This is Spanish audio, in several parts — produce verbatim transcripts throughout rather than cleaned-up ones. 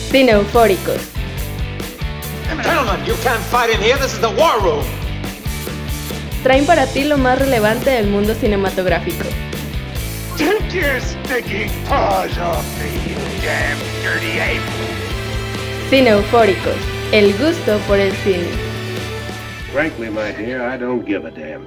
Cineufóricos. Gentlemen, you can't fight in here. This is the war room. Traen para ti lo más relevante del mundo cinematográfico. Take your stinking paws off me, you damn dirty ape. Cineufóricos, el gusto por el cine. Frankly, my dear, I don't give a damn.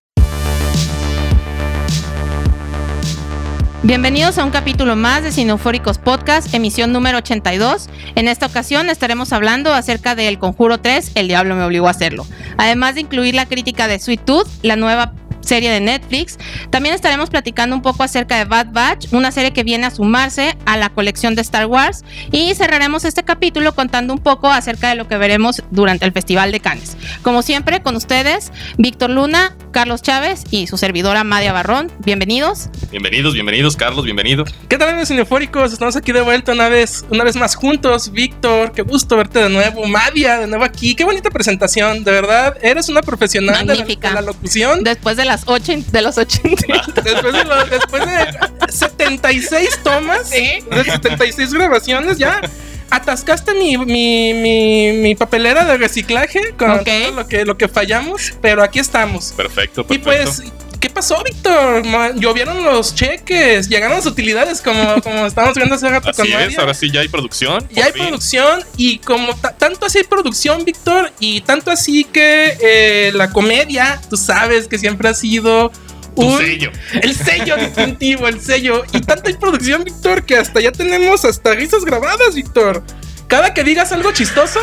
Bienvenidos a un capítulo más de Cineufóricos Podcast, emisión número ochenta y dos. En esta ocasión estaremos hablando acerca de El Conjuro tres, El Diablo me obligó a hacerlo. Además de incluir la crítica de Sweet Tooth, la nueva serie de Netflix, también estaremos platicando un poco acerca de Bad Batch, una serie que viene a sumarse a la colección de Star Wars, y cerraremos este capítulo contando un poco acerca de lo que veremos durante el Festival de Cannes. Como siempre, con ustedes, Víctor Luna, Carlos Chávez y su servidora Madia Barrón. Bienvenidos. Bienvenidos, bienvenidos, Carlos, bienvenido. ¿Qué tal, amigos cineufóricos? Estamos aquí de vuelta una vez, una vez más juntos. Víctor, qué gusto verte de nuevo. Madia, de nuevo aquí. Qué bonita presentación, de verdad. Eres una profesional de la, de la locución. Después de la Ocho, de los ochenta. Después de, lo, después de setenta y seis tomas, ¿sí? De setenta y seis grabaciones, ya atascaste mi, mi, mi, mi papelera de reciclaje con okay. todo lo que, lo que fallamos, pero aquí estamos. Perfecto, perfecto. Y pues, ¿qué pasó, Víctor? Llovieron los cheques, llegaron las utilidades, como, como estábamos viendo hace rato. Así con es, María. Ahora sí ya hay producción. Ya hay fin. producción, y como t- tanto así hay producción, Víctor, y tanto así que eh, la comedia, tú sabes que siempre ha sido un, tu sello. El sello distintivo, el sello. Y tanto hay producción, Víctor, que hasta ya tenemos hasta risas grabadas, Víctor. Cada que digas algo chistoso.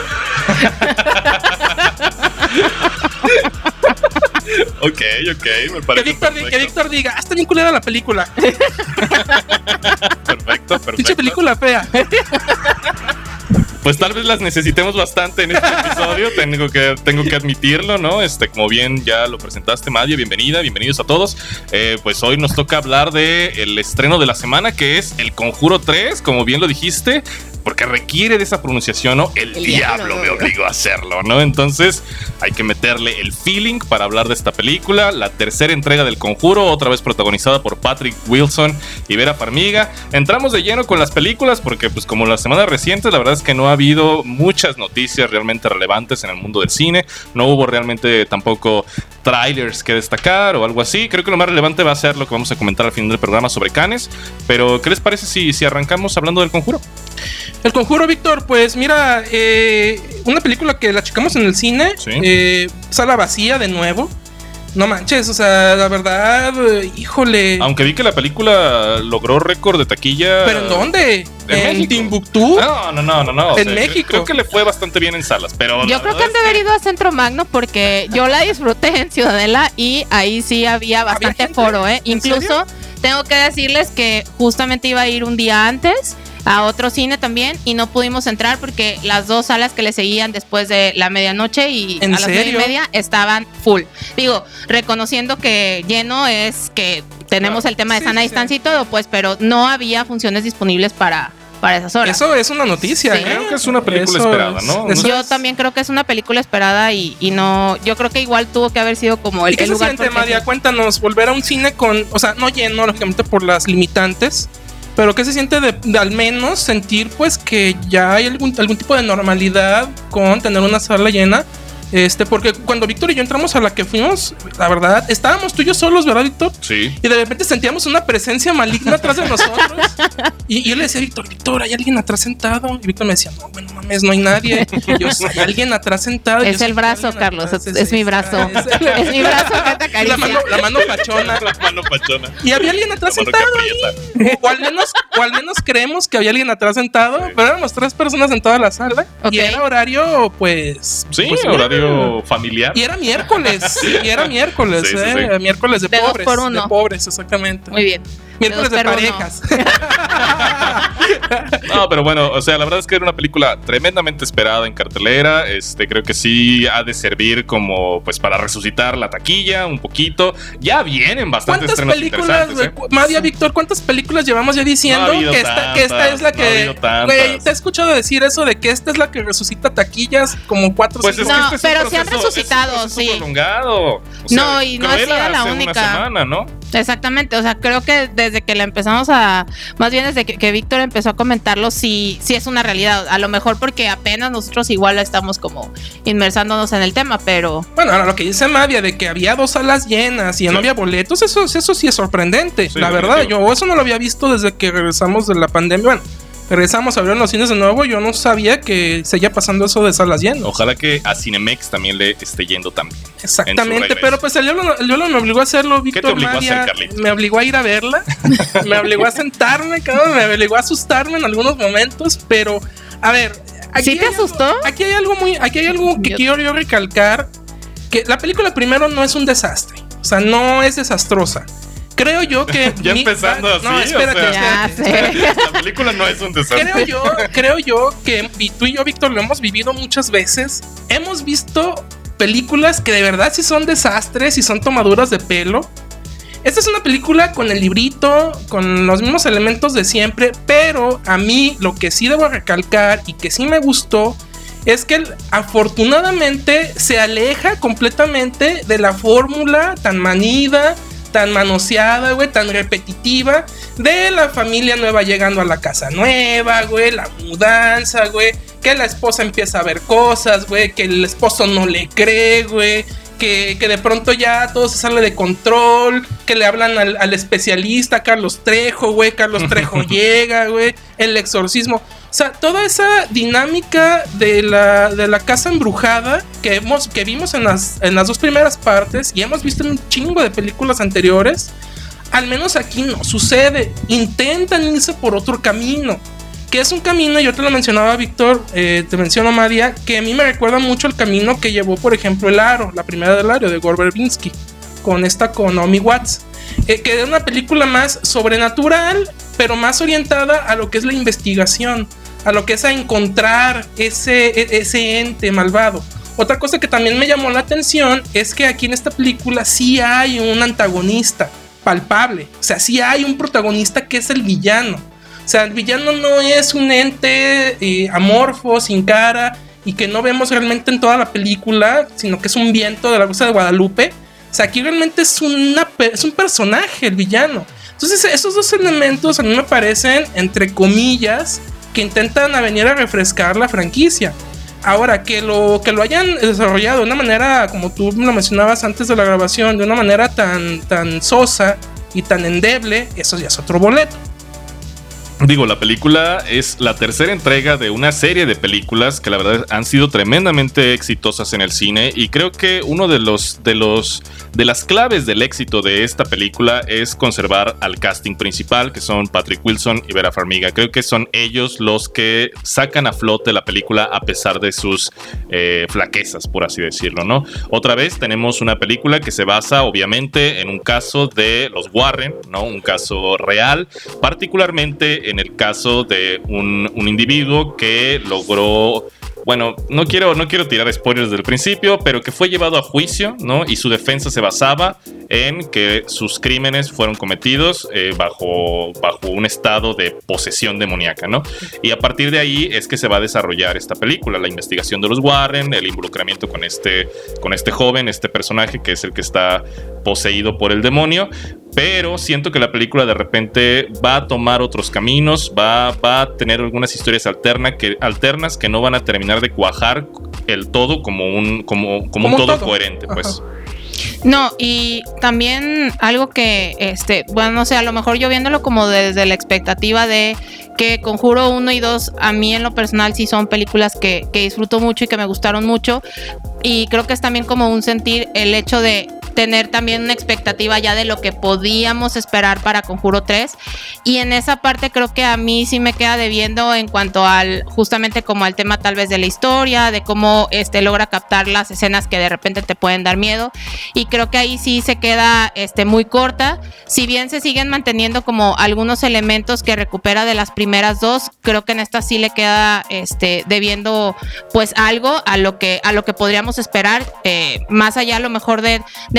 Ok, ok, me parece que Víctor, que Víctor diga, ah, está bien culera la película. Perfecto, perfecto. Pinche película fea. Pues tal vez las necesitemos bastante en este episodio, tengo que, tengo que admitirlo, ¿no? Este, como bien ya lo presentaste, Madia, bienvenida, bienvenidos a todos. Eh, pues hoy nos toca hablar del estreno de la semana, que es El Conjuro tres, como bien lo dijiste, porque requiere de esa pronunciación, ¿no? El, el diablo, diablo me obligó a hacerlo, ¿no? Entonces hay que meterle el feeling para hablar de esta película, la tercera entrega del Conjuro, otra vez protagonizada por Patrick Wilson y Vera Farmiga. Entramos de lleno con las películas porque, pues, como las semanas recientes, la verdad es que no ha habido muchas noticias realmente relevantes en el mundo del cine, no hubo realmente tampoco trailers que destacar o algo así. Creo que lo más relevante va a ser lo que vamos a comentar al final del programa sobre Cannes, pero ¿qué les parece si, si arrancamos hablando del Conjuro? El Conjuro, Víctor, pues mira, eh, una película que la checamos en el cine, ¿sí? eh, sala vacía de nuevo. No manches, o sea, la verdad, híjole. Aunque vi que la película logró récord de taquilla. ¿Pero en dónde? ¿En, ¿En México? Timbuktu? No, no, no, no, no. En o sea, México. Creo que le fue bastante bien en salas, pero yo creo que han de haber ido a Centro Magno porque yo la disfruté en Ciudadela y ahí sí había bastante ¿Había foro, ¿eh? Incluso tengo que decirles que justamente iba a ir un día antes a otro cine también y no pudimos entrar porque las dos salas que le seguían después de la medianoche y a las nueve y media estaban full. Digo, reconociendo que lleno es que tenemos el tema de sí, sana sí, distancia sí. y todo, pues, pero no había funciones disponibles para, para esas horas. Eso es una noticia. Sí. Creo que es una película eso esperada, es, ¿no? Yo es... también creo que es una película esperada y, y no, yo creo que igual tuvo que haber sido como el, ¿Y qué el se lugar. Siente, María? Sí. Cuéntanos, volver a un cine con, o sea, no lleno, lógicamente por las limitantes. Pero ¿qué se siente de, de al menos sentir pues que ya hay algún, algún tipo de normalidad con tener una sala llena? Este, porque cuando Víctor y yo entramos a la que fuimos, la verdad, estábamos tú y yo solos, ¿verdad, Víctor? Sí. Y de repente sentíamos una presencia maligna atrás de nosotros. Y, y yo le decía a Víctor, Víctor, ¿hay alguien atrás sentado? Y Víctor me decía, no, bueno, mames, no hay nadie. Y yo, ¿hay alguien atrás sentado? Es yo, el brazo, Carlos, atrás, es, es, es mi brazo. Es, es, es mi brazo que te acaricia. La mano, la mano pachona. La mano pachona. Y había alguien atrás sentado ahí. O al menos, o al menos creemos que había alguien atrás sentado, sí. Pero éramos tres personas en toda la sala. Okay. Y era horario, pues... Sí, pues, horario bien. familiar. Y era miércoles, y era miércoles, sí, sí, eh, sí. miércoles de, de pobres, dos por uno. de pobres, exactamente. Muy bien. Miércoles de, de parejas. No, pero bueno, o sea, la verdad es que era una película tremendamente esperada en cartelera. Este, creo que sí ha de servir como, pues, para resucitar la taquilla un poquito. Ya vienen bastantes estrenos interesantes, ¿eh? Madia, Víctor, ¿cuántas películas llevamos ya diciendo no que, esta, tantas, que esta es la que... No güey, te he escuchado decir eso de que esta es la que resucita taquillas como cuatro pues cinco. es que no, este pero es un sí han proceso, resucitado, es un sí. prolongado. O sea, no, y no ha sido la hace única. Una semana, ¿no? Exactamente, o sea, creo que desde desde que la empezamos a, más bien desde que, que Víctor empezó a comentarlo, sí, sí es una realidad. A lo mejor porque apenas nosotros igual estamos como inmersándonos en el tema, pero... Bueno, ahora lo que dice Madia de que había dos salas llenas y sí. no había boletos, eso, eso sí es sorprendente. Sí, la verdad, yo eso no lo había visto desde que regresamos de la pandemia. Bueno, regresamos a abrir los cines de nuevo, yo no sabía que seguía pasando eso de salas llenas. Ojalá que a Cinemex también le esté yendo también. Exactamente, pero pues el diablo, el diablo me obligó a hacerlo, Víctor. ¿Qué te obligó Madia, a hacer, Carlitos? Me obligó a ir a verla, me obligó a sentarme, cabrón, me obligó a asustarme en algunos momentos, pero a ver, ¿sí te asustó? Algo, aquí hay algo muy, aquí hay algo que yo... quiero yo recalcar, que la película primero no es un desastre, o sea, no es desastrosa. Creo yo que... ya mi, empezando así, no, espérate, o sea, espérate, espérate. La película no es un desastre. Creo yo, creo yo que tú y yo, Víctor, lo hemos vivido muchas veces. Hemos visto películas que de verdad sí son desastres y son tomaduras de pelo. Esta es una película con el librito, con los mismos elementos de siempre, pero a mí lo que sí debo recalcar y que sí me gustó es que afortunadamente se aleja completamente de la fórmula tan manida, tan manoseada, güey, tan repetitiva de la familia nueva llegando a la casa nueva, güey, la mudanza, güey, que la esposa empieza a ver cosas, güey, que el esposo no le cree, güey, que, que de pronto ya todo se sale de control, que le hablan al, al especialista, Carlos Trejo, güey, Carlos Trejo llega, güey, el exorcismo. O sea, toda esa dinámica de la, de la casa embrujada que, hemos, que vimos en las, en las dos primeras partes y hemos visto en un chingo de películas anteriores, al menos aquí no sucede. Intentan irse por otro camino, que es un camino, yo te lo mencionaba, Víctor, eh, te menciono, Madia, que a mí me recuerda mucho el camino que llevó, por ejemplo, El Aro, la primera del Aro de Gore Verbinski, con esta con Naomi Watts. Eh, que es una película más sobrenatural, pero más orientada a lo que es la investigación, a lo que es a encontrar ese, ese ente malvado. Otra cosa que también me llamó la atención es que aquí en esta película sí hay un antagonista palpable, o sea, sí hay un protagonista que es el villano. O sea, el villano no es un ente eh, amorfo, sin cara, y que no vemos realmente en toda la película, sino que es un viento de la Rosa de Guadalupe. O sea, aquí realmente es, una, es un personaje, el villano. Entonces, esos dos elementos a mí me parecen, entre comillas, que intentan a venir a refrescar la franquicia. Ahora, que lo, que lo hayan desarrollado de una manera, como tú lo mencionabas antes de la grabación, de una manera tan, tan sosa y tan endeble, eso ya es otro boleto. Digo, la película es la tercera entrega de una serie de películas que la verdad han sido tremendamente exitosas en el cine, y creo que uno de los de los de las claves del éxito de esta película es conservar al casting principal, que son Patrick Wilson y Vera Farmiga. Creo que son ellos los que sacan a flote la película a pesar de sus eh, flaquezas, por así decirlo, ¿no? Otra vez tenemos una película que se basa obviamente en un caso de los Warren, ¿no? Un caso real, particularmente en el caso de un, un individuo que logró, bueno, no quiero, no quiero tirar spoilers desde el principio, pero que fue llevado a juicio, ¿no? Y su defensa se basaba en que sus crímenes fueron cometidos eh, bajo, bajo un estado de posesión demoníaca, ¿no? Y a partir de ahí es que se va a desarrollar esta película, la investigación de los Warren, el involucramiento con este, con este joven, este personaje que es el que está poseído por el demonio. Pero siento que la película de repente va a tomar otros caminos, va, va a tener algunas historias alterna que, alternas que no van a terminar de cuajar el todo como un, como, como como un todo, todo coherente, pues. Ajá. No, y también algo que, este, bueno, no sé, a lo mejor yo viéndolo como desde la expectativa de que Conjuro uno y dos, a mí en lo personal sí son películas que, que disfruto mucho y que me gustaron mucho, y creo que es también como un sentir el hecho de tener también una expectativa ya de lo que podíamos esperar para Conjuro tres, y en esa parte creo que a mí sí me queda debiendo en cuanto al, justamente como al tema tal vez de la historia, de cómo este logra captar las escenas que de repente te pueden dar miedo, y creo que ahí sí se queda este muy corta. Si bien se siguen manteniendo como algunos elementos que recupera de las primeras dos, creo que en esta sí le queda este debiendo pues algo a lo que a lo que podríamos esperar, eh, más allá a lo mejor de, de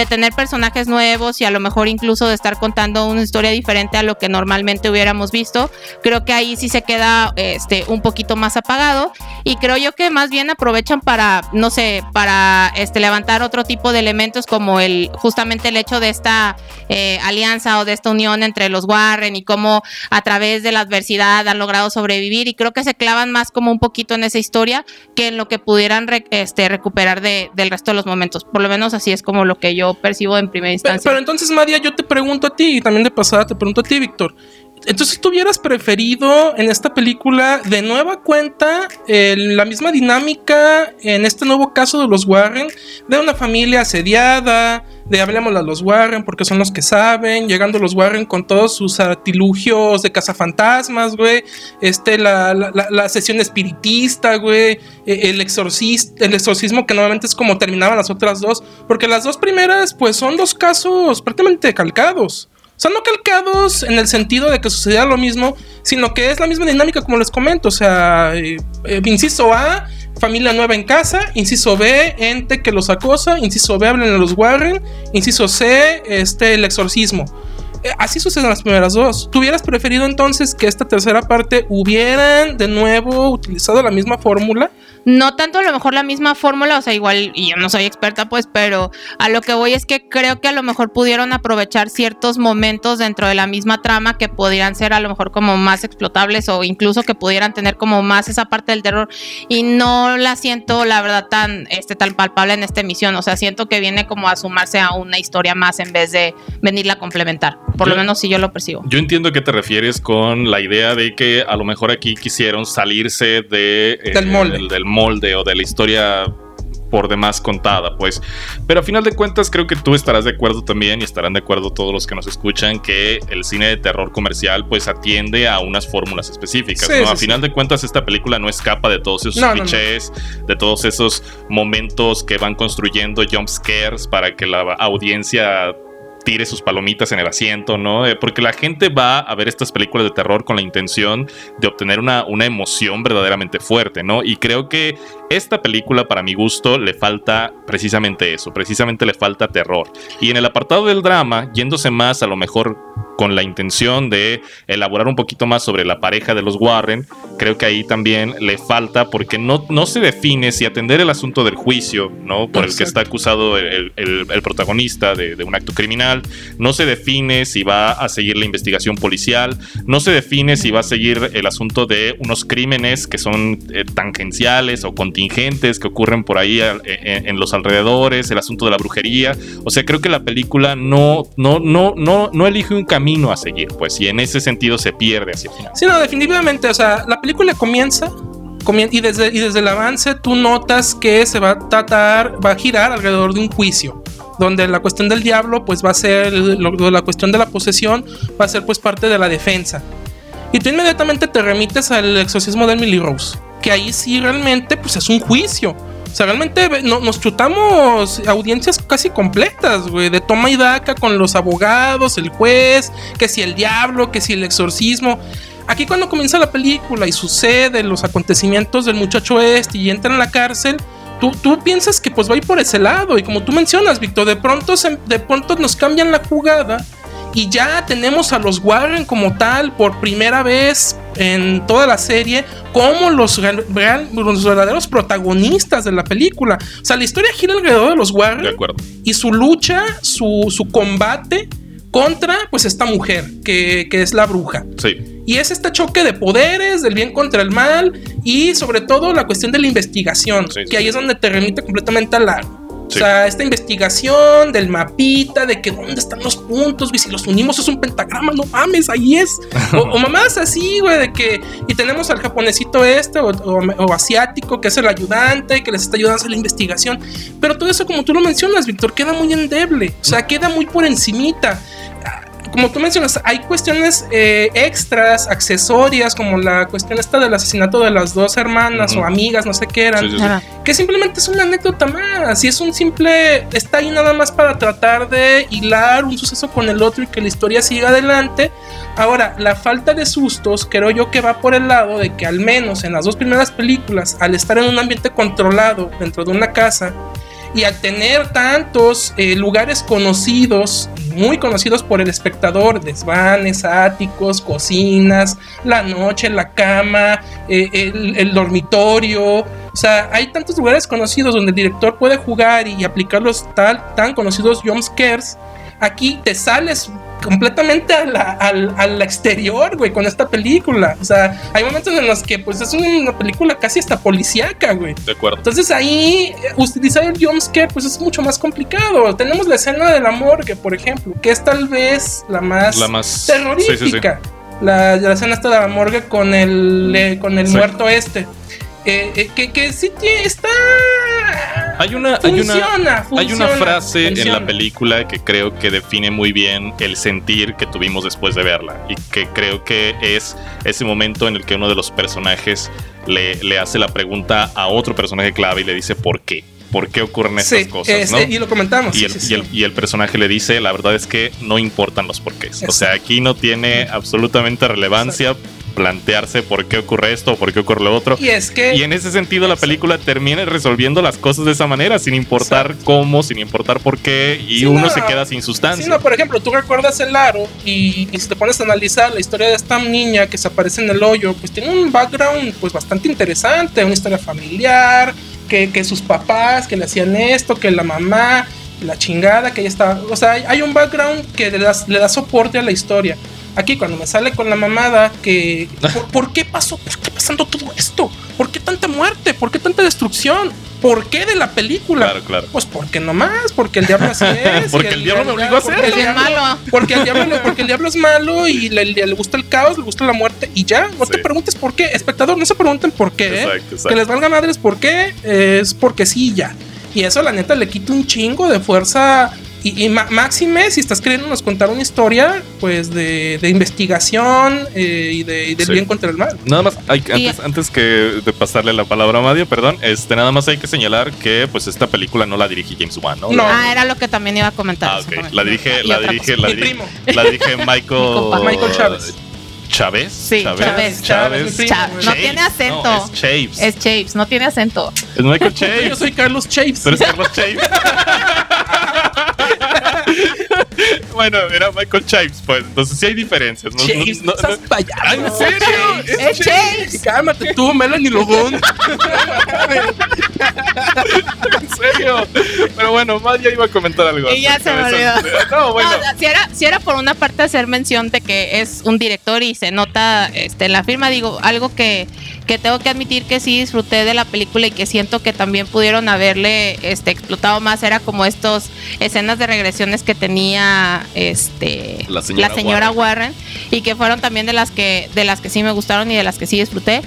de tener personajes nuevos y a lo mejor incluso de estar contando una historia diferente a lo que normalmente hubiéramos visto. Creo que ahí sí se queda este, un poquito más apagado, y creo yo que más bien aprovechan para, no sé, para este, levantar otro tipo de elementos, como el justamente el hecho de esta eh, alianza o de esta unión entre los Warren y cómo a través de la adversidad han logrado sobrevivir, y creo que se clavan más como un poquito en esa historia que en lo que pudieran re, este, recuperar de, del resto de los momentos. Por lo menos así es como lo que yo percibo en primera instancia. Pero, pero entonces, María, yo te pregunto a ti, y también de pasada te pregunto a ti, Víctor. Entonces, ¿tú hubieras preferido en esta película de nueva cuenta eh, la misma dinámica en este nuevo caso de los Warren, de una familia asediada, de hablemos a los Warren porque son los que saben, llegando los Warren con todos sus artilugios de cazafantasmas, güey, este, la, la, la, la sesión espiritista, güey, el, exorcista, el exorcismo que normalmente es como terminaban las otras dos, porque las dos primeras pues son dos casos prácticamente calcados. O sea, no calcados en el sentido de que sucediera lo mismo, sino que es la misma dinámica, como les comento. O sea, eh, eh, inciso A, familia nueva en casa. Inciso B, ente que los acosa. Inciso B, hablen a los Warren. Inciso C, este, el exorcismo. Eh, así suceden las primeras dos. ¿Tú hubieras preferido entonces que esta tercera parte hubieran de nuevo utilizado la misma fórmula? No tanto a lo mejor la misma fórmula, o sea, igual, y yo no soy experta pues, pero a lo que voy es que creo que a lo mejor pudieron aprovechar ciertos momentos dentro de la misma trama que pudieran ser a lo mejor como más explotables, o incluso que pudieran tener como más esa parte del terror, y no la siento la verdad tan, este, tan palpable en esta emisión. O sea, siento que viene como a sumarse a una historia más en vez de venirla a complementar. Por yo, lo menos sí yo lo percibo. Yo entiendo a qué te refieres con la idea de que a lo mejor aquí quisieron salirse de, eh, del molde. Del, del molde o de la historia por demás contada, pues. Pero a final de cuentas creo que tú estarás de acuerdo también, y estarán de acuerdo todos los que nos escuchan, que el cine de terror comercial pues atiende a unas fórmulas específicas, sí, ¿no? Sí, a final sí. de cuentas esta película no escapa de todos esos no, clichés, no, no. de todos esos momentos que van construyendo jump scares para que la audiencia tire sus palomitas en el asiento, ¿no? Eh, porque la gente va a ver estas películas de terror con la intención de obtener una, una emoción verdaderamente fuerte, ¿no? Y creo que esta película, para mi gusto, le falta precisamente eso, precisamente le falta terror. Y en el apartado del drama, yéndose más a lo mejor con la intención de elaborar un poquito más sobre la pareja de los Warren, creo que ahí también le falta, porque no, no se define si atender el asunto del juicio, ¿no? Por Exacto. el que está acusado el, el, el protagonista de, de un acto criminal, no se define si va a seguir la investigación policial, no se define si va a seguir el asunto de unos crímenes que son eh, tangenciales o contingentes que ocurren por ahí eh, en, en los alrededores, el asunto de la brujería. O sea, creo que la película no, no, no, no, no elige un camino a seguir, pues, y en ese sentido se pierde hacia el final. Sí, no, definitivamente, o sea, la película comienza, comien- y, desde, y desde el avance tú notas que se va a tratar, va a girar alrededor de un juicio, donde la cuestión del diablo pues va a ser, lo, la cuestión de la posesión va a ser pues parte de la defensa, y tú inmediatamente te remites al exorcismo de Emily Rose, que ahí sí realmente pues es un juicio. O sea, realmente no, nos chutamos audiencias casi completas, güey, de toma y daca con los abogados, el juez, que si el diablo, que si el exorcismo. Aquí cuando comienza la película y suceden los acontecimientos del muchacho este y entra en la cárcel, tú, tú piensas que pues va a ir por ese lado, y como tú mencionas, Víctor, de pronto, se, de pronto nos cambian la jugada y ya tenemos a los Warren como tal por primera vez en toda la serie como los, real, los verdaderos protagonistas de la película. O sea, la historia gira alrededor de los Warren, de acuerdo, y su lucha, su, su combate contra pues esta mujer que, que es la bruja. Sí. Y es este choque de poderes, del bien contra el mal, y sobre todo la cuestión de la investigación, sí, que sí, ahí sí. es donde te remite completamente al largo. Sí. O sea, esta investigación del mapita, de que dónde están los puntos, y si los unimos es un pentagrama, no mames, ahí es. O, o mamás así, güey, de que. Y tenemos al japonesito este, o, o, o asiático, que es el ayudante, que les está ayudando a hacer la investigación. Pero todo eso, como tú lo mencionas, Víctor, queda muy endeble. O sea, queda muy por encimita. Como tú mencionas, hay cuestiones eh, extras, accesorias, como la cuestión esta del asesinato de las dos hermanas, uh-huh, o amigas, no sé qué eran, sí, sí, sí. que simplemente es una anécdota más, y es un simple, está ahí nada más para tratar de hilar un suceso con el otro y que la historia siga adelante. Ahora, la falta de sustos creo yo que va por el lado de que al menos en las dos primeras películas, al estar en un ambiente controlado dentro de una casa, Y al tener tantos eh, lugares conocidos, muy conocidos por el espectador, desvanes, áticos, cocinas, la noche, la cama, eh, el, el dormitorio, o sea, hay tantos lugares conocidos donde el director puede jugar y aplicar los tal, tan conocidos jump scares. Aquí te sales completamente a la, al, al exterior, güey, con esta película. O sea, hay momentos en los que pues es una película casi hasta policíaca, güey. De acuerdo. Entonces ahí utilizar el jumpscare pues es mucho más complicado. Tenemos la escena de la morgue, por ejemplo, que es tal vez la más, la más terrorífica. Sí, sí, sí. La, la escena esta de la morgue con el, eh, con el sí. muerto este. Eh, eh, que, que sí tiene, está... Hay una, funciona, hay una, funciona, hay una frase funciona. en la película que creo que define muy bien el sentir que tuvimos después de verla, y que creo que es ese momento en el que uno de los personajes le, le hace la pregunta a otro personaje clave y le dice ¿por qué? ¿Por qué ocurren estas sí, cosas? es, ¿no? Y lo comentamos. Y, sí, el, sí, y, sí. el, y el personaje le dice, la verdad es que no importan los porqués. O sea, aquí no tiene absolutamente relevancia Exacto. plantearse por qué ocurre esto o por qué ocurre lo otro. Y es que... Y en ese sentido la película termina resolviendo las cosas de esa manera, sin importar Exacto. cómo, sin importar por qué, y sí, uno no, se queda sin sustancia. Sí, no, por ejemplo, tú recuerdas el aro y, y si te pones a analizar la historia de esta niña que se aparece en el hoyo, pues tiene un background pues bastante interesante, una historia familiar, que, que sus papás, que le hacían esto, que la mamá, la chingada, que ella estaba... O sea, hay, hay un background que le da, le da soporte a la historia. Aquí cuando me sale con la mamada que... ¿por, ¿Por qué pasó? ¿Por qué pasando todo esto? ¿Por qué tanta muerte? ¿Por qué tanta destrucción? ¿Por qué de la película? Claro, claro. Pues porque nomás, porque el diablo así es. Porque el, el diablo me obligó a hacer. Porque es malo. Porque el, diablo, porque el diablo es malo y le, le, le gusta el caos, le gusta la muerte y ya. No sí. te preguntes por qué. Espectador, no se pregunten por qué. Exacto, ¿eh? exacto. Que les valga madres por qué. Eh, es porque sí ya. Y eso la neta le quita un chingo de fuerza. Y, y máxime, si estás queriéndonos contar una historia, pues de, de investigación eh, y, de, y del sí. bien contra el mal. Nada más, hay, antes, antes que de pasarle la palabra a Madio, perdón, este, nada más hay que señalar que pues esta película no la dirige James Wan, ¿no? no. Ah, era lo que también iba a comentar. Ah, ok. La dirige, la dirige, la dirige, la la dirige Michael, Michael Chávez. ¿Chávez? Sí, Chávez. Chávez. Chávez. Chávez. Chávez. No tiene acento. No, es Chaves. Es Chaves, no tiene acento. Es Michael Chaves. Yo soy Carlos Chaves. Pero es Carlos Chaves. Bueno, era Michael Chaves, pues. Entonces sí hay diferencias. No, Chaves, no, no, no. Ay, ¿en serio? Es, es Chaves. Cálmate tú, Melanie Logón. En serio. Pero bueno, Madia iba a comentar algo. Y ya se me olvidó. No, bueno. No, si, era, si era por una parte hacer mención de que es un director y se nota este, en la firma, digo, algo que, que tengo que admitir que sí disfruté de la película y que siento que también pudieron haberle este, explotado más, era como estos escenas de regresiones que tenía este la señora, la señora Warren. Warren, y que fueron también de las que de las que sí me gustaron y de las que sí disfruté.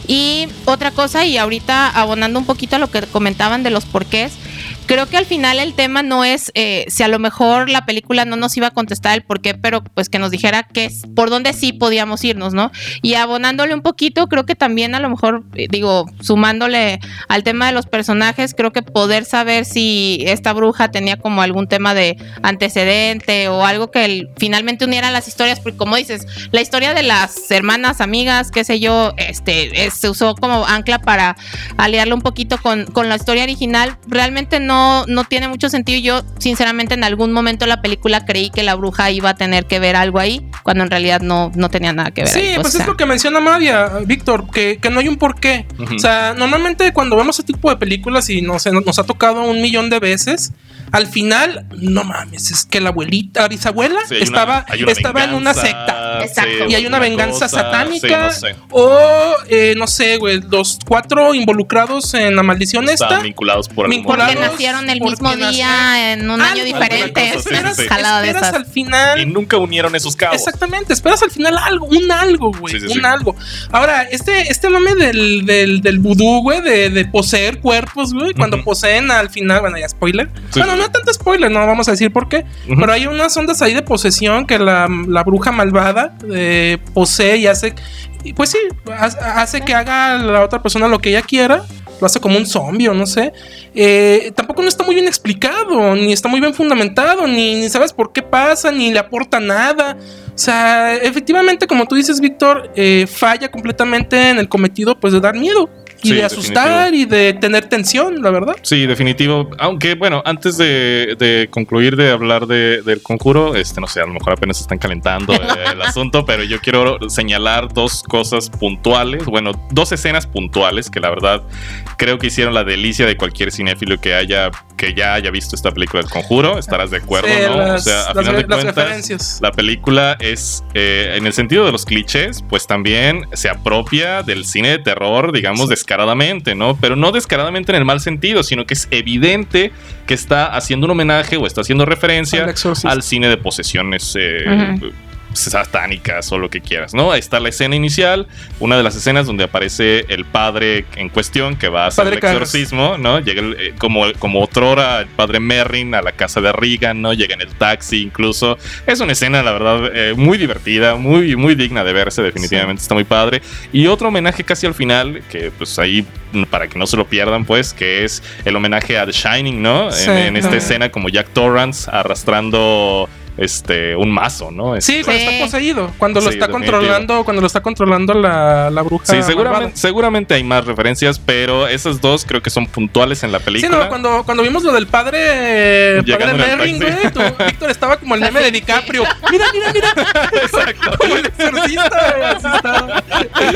Y otra cosa, y ahorita abonando un poquito a lo que comentaban de los porqués, creo que al final el tema no es eh, si a lo mejor la película no nos iba a contestar el porqué, pero pues que nos dijera que por dónde sí podíamos irnos, ¿no? Y abonándole un poquito, creo que también a lo mejor, eh, digo, sumándole al tema de los personajes, creo que poder saber si esta bruja tenía como algún tema de antecedente o algo que el, finalmente uniera las historias, porque como dices, la historia de las hermanas, amigas, qué sé yo, este, es, se usó como ancla para aliarlo un poquito con, con la historia original. Realmente no No, no tiene mucho sentido. Yo sinceramente en algún momento de la película creí que la bruja iba a tener que ver algo ahí, cuando en realidad no, no tenía nada que ver. Sí, ahí, pues, pues es o sea. lo que menciona Madia, Víctor, que, que no hay un porqué. Uh-huh. O sea, normalmente cuando vemos este tipo de películas y no sé, nos ha tocado un millón de veces, al final, no mames, es que la abuelita, la bisabuela sí, estaba, una, una estaba en una secta. Exacto. Sí, y hay una, una venganza cosa, satánica. Sí, no sé. O, eh, no sé, güey, los cuatro involucrados en la maldición Estaban esta. vinculados por vinculados porque nacieron el mismo día, nacer. en un Algo, año diferente. Cosa, sí, esperas, sí, sí. esperas, esperas al final. Y nunca unieron esos cabos. Exactamente, esperas al final algo, un algo, güey. Sí, sí, un sí. algo. Ahora, este, este mame del, del, del vudú, güey, de, de poseer cuerpos, güey. Cuando uh-huh. poseen al final, bueno, ya spoiler. Sí, bueno, sí. no tanto spoiler, no vamos a decir por qué. Uh-huh. Pero hay unas ondas ahí de posesión que la, la bruja malvada eh, posee y hace. Pues sí, hace que haga la otra persona lo que ella quiera. Lo hace como un zombie o no sé. Eh, tampoco no está muy bien explicado, ni está muy bien fundamentado, ni, ni sabes por qué pasa, ni le aporta nada. O sea, efectivamente, como tú dices, Víctor, eh, falla completamente en el cometido pues de dar miedo. y Sí, de asustar definitivo. y de tener tensión, la verdad. Sí, definitivo. Aunque, bueno, antes de, de concluir de hablar de, del Conjuro, este, no sé, a lo mejor apenas están calentando eh, el asunto, pero yo quiero señalar dos cosas puntuales, bueno, dos escenas puntuales que la verdad creo que hicieron la delicia de cualquier cinéfilo que haya, que ya haya visto esta película del Conjuro. Estarás de acuerdo, Sí, ¿no? las- o sea, a las final de re- las cuentas, referencias. la película es, eh, en el sentido de los clichés, pues también se apropia del cine de terror, digamos, descaradamente, ¿no? Pero no descaradamente en el mal sentido, sino que es evidente que está haciendo un homenaje o está haciendo referencia Al Exorcista. al cine de posesiones eh, Ujú. satánicas o lo que quieras, ¿no? Ahí está la escena inicial, una de las escenas donde aparece el padre en cuestión que va a hacer Padre el Carras. exorcismo, ¿no? Llega el, eh, como, como otrora el padre Merrin a la casa de Regan, ¿no? Llega en el taxi incluso. Es una escena, la verdad, eh, muy divertida, muy, muy digna de verse, definitivamente está muy padre. Y otro homenaje casi al final, que pues ahí, para que no se lo pierdan, pues, que es el homenaje a The Shining, ¿no? Sí, en, en esta no. escena como Jack Torrance arrastrando este un mazo, ¿no? Sí, cuando Sí. está poseído, cuando lo Sí, está definitivo. controlando, cuando lo está controlando la, la bruja. Sí, seguramente, malvada. seguramente hay más referencias, pero esas dos creo que son puntuales en la Sí, película. no, cuando, cuando vimos lo del padre, padre Llegando en el Merrin, taxi. güey, tú- Víctor estaba como el meme de DiCaprio. Mira, mira, mira. Exacto. Como el exorcista, güey, así estaba.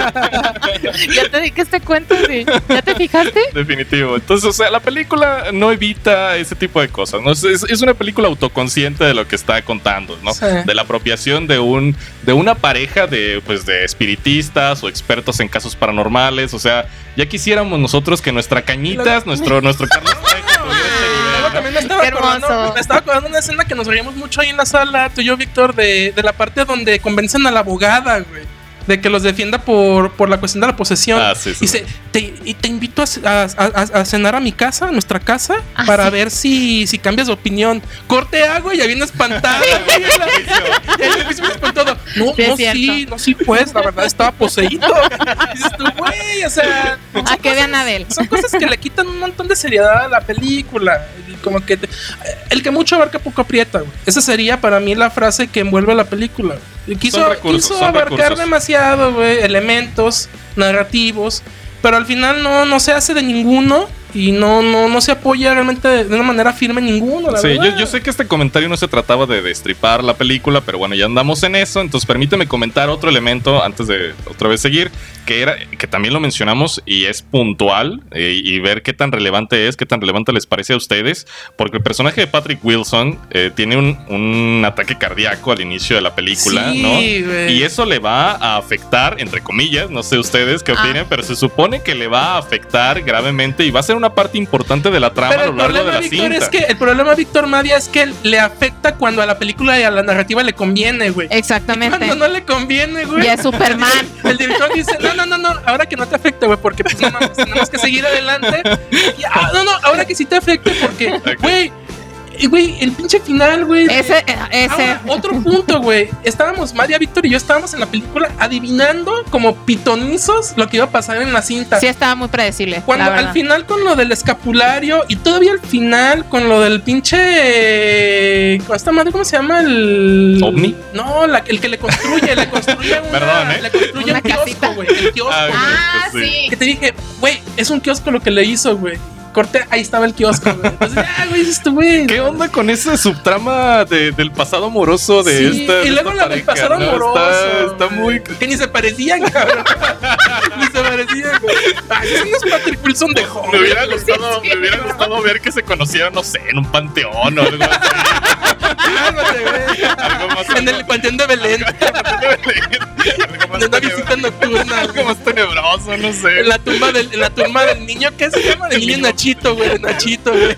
Ya te di que este cuento, sí. ¿Ya te fijaste? Definitivo. Entonces, o sea, la película no evita ese tipo de cosas, ¿no? Es, es una película autoconsciente de lo que está contando, ¿no? Sí. De la apropiación de un de una pareja de pues de espiritistas o expertos en casos paranormales, o sea, ya quisiéramos nosotros que nuestra Cañitas, nuestro nuestro Carlos Trejo tuviera ese nivel, Luego ¿no? también me estaba Qué hermoso. acordando, me estaba acordando una escena que nos reíamos mucho ahí en la sala, tú y yo, Víctor, de, de la parte donde convencen a la abogada, güey, de que los defienda por, por la cuestión de la posesión. Ah, sí, sí, Dice, te, y te invito a, a- a- a cenar a mi casa, a nuestra casa, Ah, para sí. ver si, si cambias de opinión. Corte agua y ya viene espantada. güey, en la- en el juicio viene espantado. No, Sí, es no, cierto. sí, no, sí, pues, la verdad estaba poseído. Dices tú, güey, o sea... ¿A qué de Anabel? Son cosas que le quitan un montón de seriedad a la película. Y como que te- el que mucho abarca poco aprieta, güey. Esa sería para mí la frase que envuelve la película. Y Quiso, Son recursos, quiso son abarcar recursos. demasiado, güey, elementos narrativos, pero al final no, no se hace de ninguno y no, no, no se apoya realmente de, de una manera firme en ninguno, la Sí, verdad. yo, yo sé que este comentario no se trataba de destripar la película, pero bueno, ya andamos en eso, entonces permíteme comentar otro elemento antes de otra vez seguir, que era que también lo mencionamos y es puntual eh, y ver qué tan relevante es, qué tan relevante les parece a ustedes, porque el personaje de Patrick Wilson eh, tiene un, un ataque cardíaco al inicio de la película, Sí, ¿no? güey. Y eso le va a afectar, entre comillas, no sé ustedes qué Ah. opinen, pero se supone que le va a afectar gravemente y va a ser una parte importante de la trama Pero a el lo largo de problema, la Víctor, cinta. es que el problema, Víctor Madia, es que le afecta cuando a la película y a la narrativa le conviene, güey. Exactamente. Cuando no le conviene, güey. Ya es Superman. El director dice, no, no, no, no, ahora que no te afecte, güey, porque pues no mames, tenemos que seguir adelante. Y, ah, no, no, ahora que sí te afecte, porque, güey, eh, güey, el pinche final, güey. Ese, ese. Ahora, otro punto, güey. Estábamos, María, Víctor y yo estábamos en la película adivinando como pitonizos lo que iba a pasar en la cinta. Sí, estaba muy predecible. Cuando la verdad. al final con lo del escapulario y todavía al final con lo del pinche eh, con esta madre, ¿cómo se llama? El ¿Ovni? No, la- el que le construye, le construye una, Perdón, ¿eh? le construye Una un kiosco, casita. güey, el kiosco. Ah, Ah, Sí. sí. Que te dije, güey, es un kiosco lo que le hizo, güey. Corte, ahí estaba el kiosco, güey. Entonces, ah, güey, dices tú, güey. ¿Qué onda con esa subtrama de- del pasado amoroso de Sí, esta? de y luego esta la del pareja, pasado ¿no? amoroso. Está, está güey. muy. Que ni se parecían, cabrón. Ni se parecían, güey. Ay, ese no es Patrick Wilson de joven. Me hubiera gustado, me hubiera gustado ver que se conocieran, no sé, en un panteón o algo así. Cálmate, güey. Algo más- En el panteón de Belén. Algo más En una tenebroso. visita nocturna. Algo más tenebroso, no sé. En la tumba del, en la tumba del niño, ¿qué se llama? Del niño Nachito, güey, de Nachito, güey.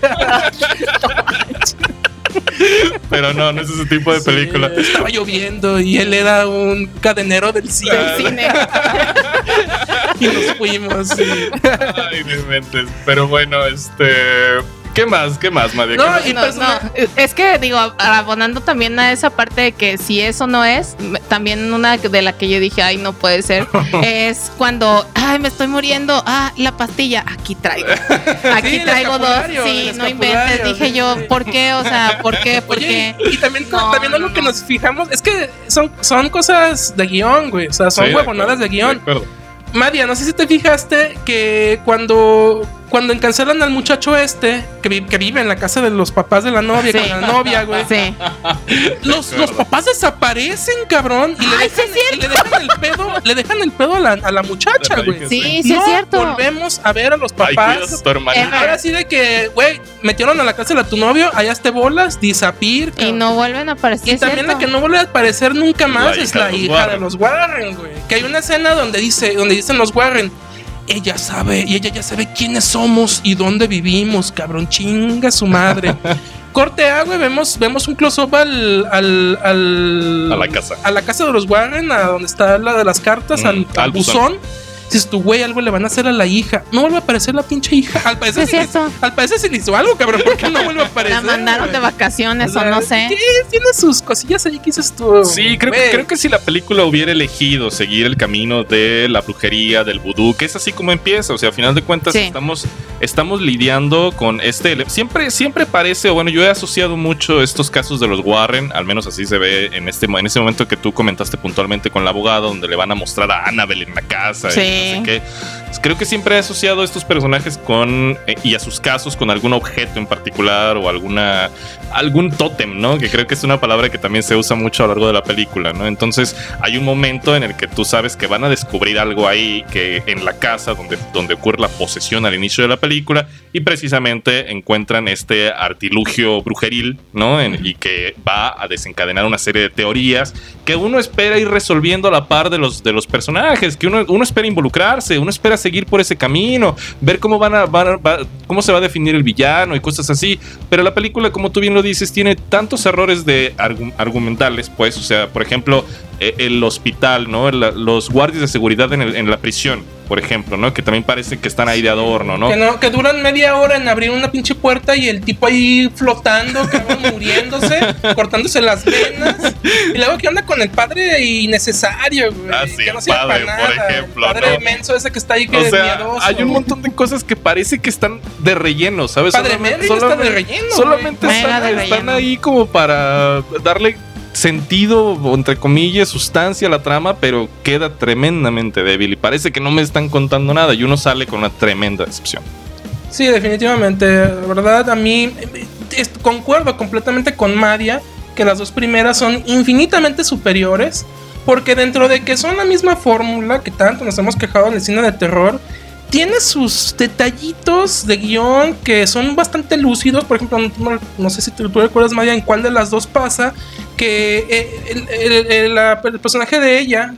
Pero no, no es ese tipo de película. Sí, estaba lloviendo y él era un cadenero del cine. Ah, Del cine. Y nos fuimos. sí. Ay, no inventes. Pero bueno, este. ¿Qué más? ¿Qué más, María? No, ¿Qué más? y No, persona- no, es que digo, abonando también a esa parte de que si eso no es, me- también una de la que yo dije, ay, no puede ser, es cuando, ay, me estoy muriendo, ah, la pastilla, aquí traigo, aquí Sí, el traigo dos, escapulario, sí, el no inventes, escapulario, dije sí, yo, sí. ¿por qué? O sea, ¿por qué? ¿Por Oye, qué? y también, No, también algo no, que no. nos fijamos es que son, son cosas de guión, güey. O sea, son Sí, de huevonadas de acuerdo, guión. de acuerdo. Madia, no sé si te fijaste que cuando, cuando encarcelan al muchacho este, que, vi, que vive en la casa de los papás de la novia, Sí. con la novia, güey. Sí. Los, los papás desaparecen, cabrón. Y le Ay, dejan, sí es y le dejan el pedo, le dejan el pedo a la, a la muchacha, La güey. hija, Sí, sí No es cierto. volvemos a ver a los Ay, papás. cuidas a tu hermanita. Ahora sí de que, güey, metieron a la cárcel a tu novio, allá te bolas, disappear. Y cabrón. no vuelven a aparecer. Y es también la cierto. que no vuelve a aparecer nunca más La es hija la de los hija Warren. de los Warren, güey. Que hay una escena donde dice, donde dicen los Warren, ella sabe, y ella ya sabe quiénes somos y dónde vivimos, cabrón, chinga su madre. Corte A, güey, vemos, vemos un close-up al, al, al- A la casa. A la casa de los Warren, a donde está la de las cartas, Mm, al, al al buzón. buzón. Dices tú, güey, algo le van a hacer a la hija. No vuelve a aparecer la pinche hija. Al parecer, Sí, es sí, cierto. al parecer se le hizo algo, cabrón. ¿Por qué no vuelve a aparecer? La mandaron güey? de vacaciones O sea, o no sé. ¿qué? Tiene sus cosillas ahí que dices tú. Sí, creo, que- güey. creo que si la película hubiera elegido seguir el camino de la brujería, del vudú, que es así como empieza, o sea, a final de cuentas Sí. estamos, estamos lidiando con este... ele- Siempre, siempre parece, o bueno, yo he asociado mucho estos casos de los Warren, al menos así se ve en este, en ese momento que tú comentaste puntualmente con la abogada, donde le van a mostrar a Annabelle en la casa Sí. y no sé qué. Creo que siempre he asociado a estos personajes con eh, y a sus casos con algún objeto en particular o alguna algún tótem, ¿no? Que creo que es una palabra que también se usa mucho a lo largo de la película, ¿no? Entonces hay un momento en el que tú sabes que van a descubrir algo ahí que en la casa donde, donde ocurre la posesión al inicio de la película y precisamente encuentran este artilugio brujeril, ¿no? En- y que va a desencadenar una serie de teorías que uno espera ir resolviendo a la par de los, de los personajes, que uno, uno espera involucrarse, uno espera seguir por ese camino, ver cómo van a, van a- va- cómo se va a definir el villano y cosas así. Pero la película, como tú bien lo dices, tiene tantos errores de argu- argumentales, pues, o sea, por ejemplo, eh, el hospital, ¿no? El- los guardias de seguridad en, el- en la prisión, por ejemplo, ¿no? Que también parece que están ahí de adorno, ¿no? Que, no, que duran media hora en abrir una pinche puerta y el tipo ahí flotando, cabrón, muriéndose, cortándose las venas. Y luego, ¿qué onda con el padre innecesario, güey? Ah, sí, que no el sirve padre, para por nada. ejemplo, El padre ¿no? menso ese que está ahí que O es sea, miedoso. hay un montón de cosas que parece que están de relleno, ¿sabes? Padre Solamente- Merry está de solamente- relleno, Solamente güey. Mega están, de están relleno. ahí como para darle sentido, o entre comillas, sustancia a la trama, pero queda tremendamente débil y parece que no me están contando nada y uno sale con una tremenda decepción. Sí, definitivamente. La verdad, a mí eh, es- concuerdo completamente con Madia que las dos primeras son infinitamente superiores. Porque dentro de que son la misma fórmula que tanto nos hemos quejado en el cine de terror, tiene sus detallitos de guión que son bastante lúcidos. Por ejemplo, no, no sé si tú, tú recuerdas, Madia, en cuál de las dos pasa que eh, el, el- el- la- el personaje de ella,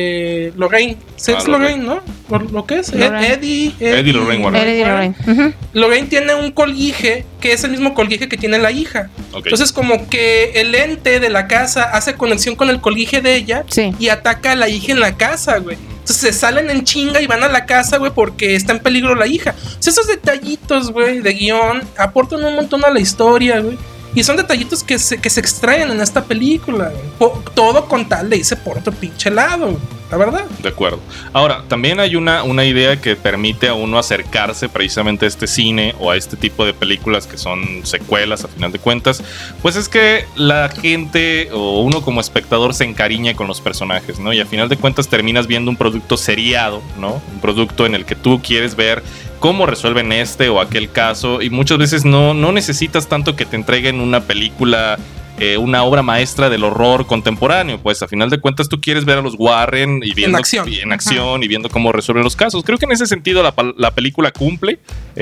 de Lorraine, ¿sí es Ah, Lorraine. Lorraine, ¿no? ¿Lo, lo que es? Lorraine. Eddie, Eddie Lorraine Warren. Eddie Lorraine. Ujú. Lorraine tiene un colguije que es el mismo colguije que tiene la hija. Ok. Entonces, como que el ente de la casa hace conexión con el colguije de ella Sí. y ataca a la hija en la casa, güey. Entonces se salen en chinga y van a la casa, güey, porque está en peligro la hija. O sea, esos detallitos, güey, de guión aportan un montón a la historia, güey. Y son detallitos que se, que se extraen en esta película, güey. Po- todo con tal de irse por otro pinche lado, güey. La verdad. De acuerdo. Ahora, también hay una, una idea que permite a uno acercarse precisamente a este cine o a este tipo de películas que son secuelas a final de cuentas. Pues es que la gente o uno como espectador se encariña con los personajes, ¿no? Y a final de cuentas terminas viendo un producto seriado, ¿no? Un producto en el que tú quieres ver cómo resuelven este o aquel caso. Y muchas veces no, no necesitas tanto que te entreguen una película, eh, una obra maestra del horror contemporáneo. Pues a final de cuentas tú quieres ver a los Warren y viendo, En acción. y, en acción y viendo cómo resuelven los casos. Creo que en ese sentido la, pal- la película cumple,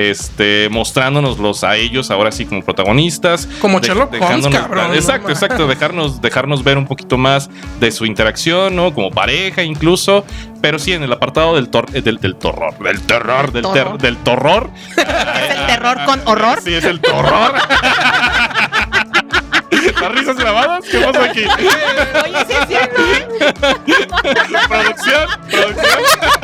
este, mostrándonos a ellos ahora sí como protagonistas. Como de- Sherlock Holmes, dejándonos- cabrón, Exacto, no exacto. Dejarnos, dejarnos ver un poquito más de su interacción, ¿no? Como pareja incluso. Pero sí, en el apartado del, tor- eh, del, del terror, del terror, del, ter- Terror. del terror. ¿Es el terror con horror? Sí, es el terror. ¿Las risas grabadas? ¿Qué pasa aquí? Oye, sí es cierto, ¿eh? ¿Producción? ¿Producción?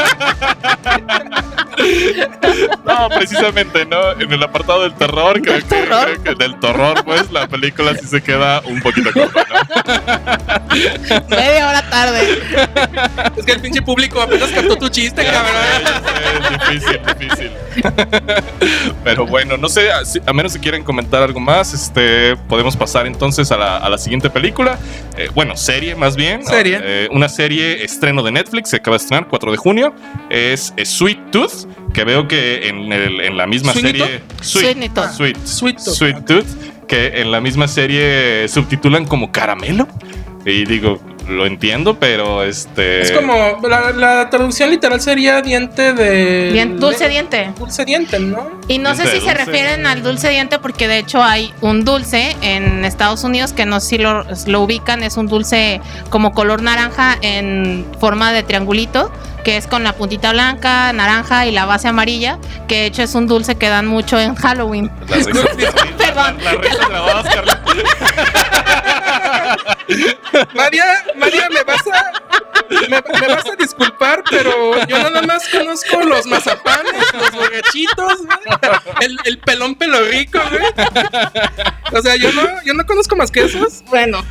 No, precisamente, ¿no? En el apartado del terror, creo, que, terror? creo que del terror, pues, la película sí se queda un poquito corta, ¿no? Media hora tarde. Es que el pinche público apenas captó tu chiste, cabrón. Es difícil, difícil. Pero bueno, no sé, a, a menos si quieren comentar algo más, este, podemos pasar entonces a la, a la siguiente película. Eh, bueno, serie más bien. Serie. Eh, una serie estreno de Netflix, se acaba de estrenar cuatro de junio. Es, es Sweet Tooth, que veo que en, el, en la misma ¿Sweetito? serie... Sweet Tooth. Sweet, Sweet Tooth. Sweet Tooth, que en la misma serie subtitulan como caramelo. Y digo, lo entiendo, pero este... Es como, la, la traducción literal sería diente de... Dien- dulce diente. Dulce diente, ¿no? Y no sé Diente si se dulce. refieren al dulce diente porque de hecho hay un dulce en Estados Unidos que no sé si lo, lo ubican, es un dulce como color naranja en forma de triangulito, que es con la puntita blanca, naranja y la base amarilla, que de hecho es un dulce que dan mucho en Halloween. Las risas, Perdón. las risas grabadas, Carla. María, María, me vas a... Me, me vas a disculpar, pero yo nada más conozco los mazapanes, los borrachitos, güey, el, el pelón pelo rico, güey. O sea, yo no, yo no conozco más que esos. Bueno.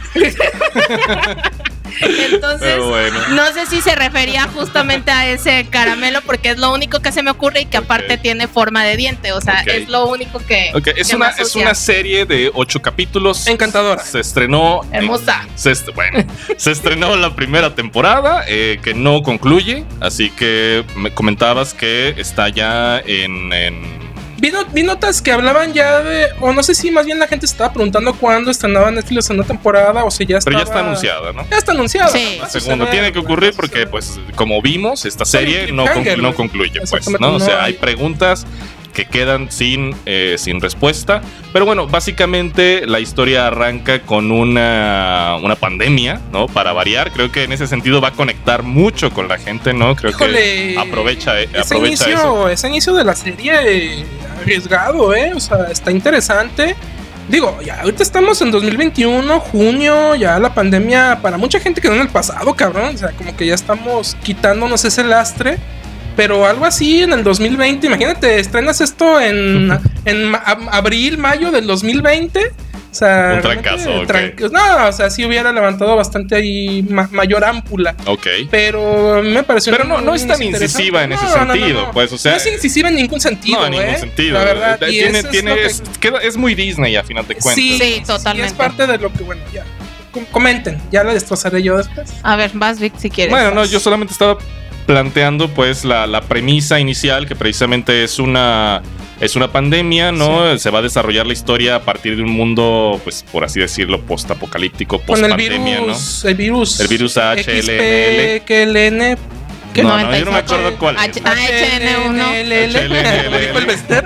Entonces, Pero bueno. no sé si se refería justamente a ese caramelo porque es lo único que se me ocurre y que aparte Ok. tiene forma de diente, o sea, Ok. es lo único que, Ok, es, que una, me es asocia. una serie de ocho capítulos. Encantadora. Se estrenó. Hermosa. Se est- bueno, se estrenó la primera temporada, eh, que no concluye. Así que me comentabas que está ya en. en- Vi, no- vi notas que hablaban ya de, o no sé si más bien la gente se estaba preguntando cuándo estrenaba Netflix en una temporada o si ya estaba... Pero ya está anunciada, ¿no? Ya está anunciada. Sí. Va a Segundo, suceder, tiene que güey, ocurrir va a porque, suceder. pues, como vimos, esta Está serie bien no, cliffhanger, conclu- no güey. concluye, pues, Exactamente, ¿no? O no sea, hay- hay preguntas que quedan sin, eh, sin respuesta. Pero bueno, básicamente la historia arranca con una, una pandemia, ¿no? Para variar. Creo que en ese sentido va a conectar mucho con la gente, ¿no? Creo Híjole, que aprovecha, eh, ese aprovecha inicio, eso. ese inicio de la serie eh, arriesgado, ¿eh? O sea, está interesante. Digo, ya ahorita estamos en dos mil veintiuno, junio, ya la pandemia para mucha gente quedó en el pasado, cabrón. O sea, como que ya estamos quitándonos ese lastre. Pero algo así en el dos mil veinte, imagínate, estrenas esto en, en ma- ab- abril, mayo del dos mil veinte. O sea, Un realmente trancazo, ok. tran- no, o sea, sí hubiera levantado bastante ahí ma- mayor ámpula. Ok. Pero me pareció. Pero no- no muy es tan interesante. incisiva en ese No, no, no, sentido, no. pues, o sea, no es incisiva en ningún sentido, No, en ningún ¿eh? sentido. La verdad, Eh, y tiene, eso es tiene, lo que- es, queda- es muy Disney a final de cuentas. Sí, Sí, sí, totalmente. es parte de lo que, bueno, ya. Com- Comenten, ya la destrozaré yo después. A ver, vas Vic si quieres. Bueno, no, yo solamente estaba planteando pues la, la premisa inicial, que precisamente es una es una pandemia, ¿no? Se va a desarrollar la historia a partir de un mundo, pues por así decirlo, postapocalíptico, Con el post-pandemia, ¿no? virus, el virus. El virus H L N L. X P L N. ¿Qué? No, no, yo no me acuerdo cuál es. H- ah, H N uno. H L N L. Como dijo el Bester.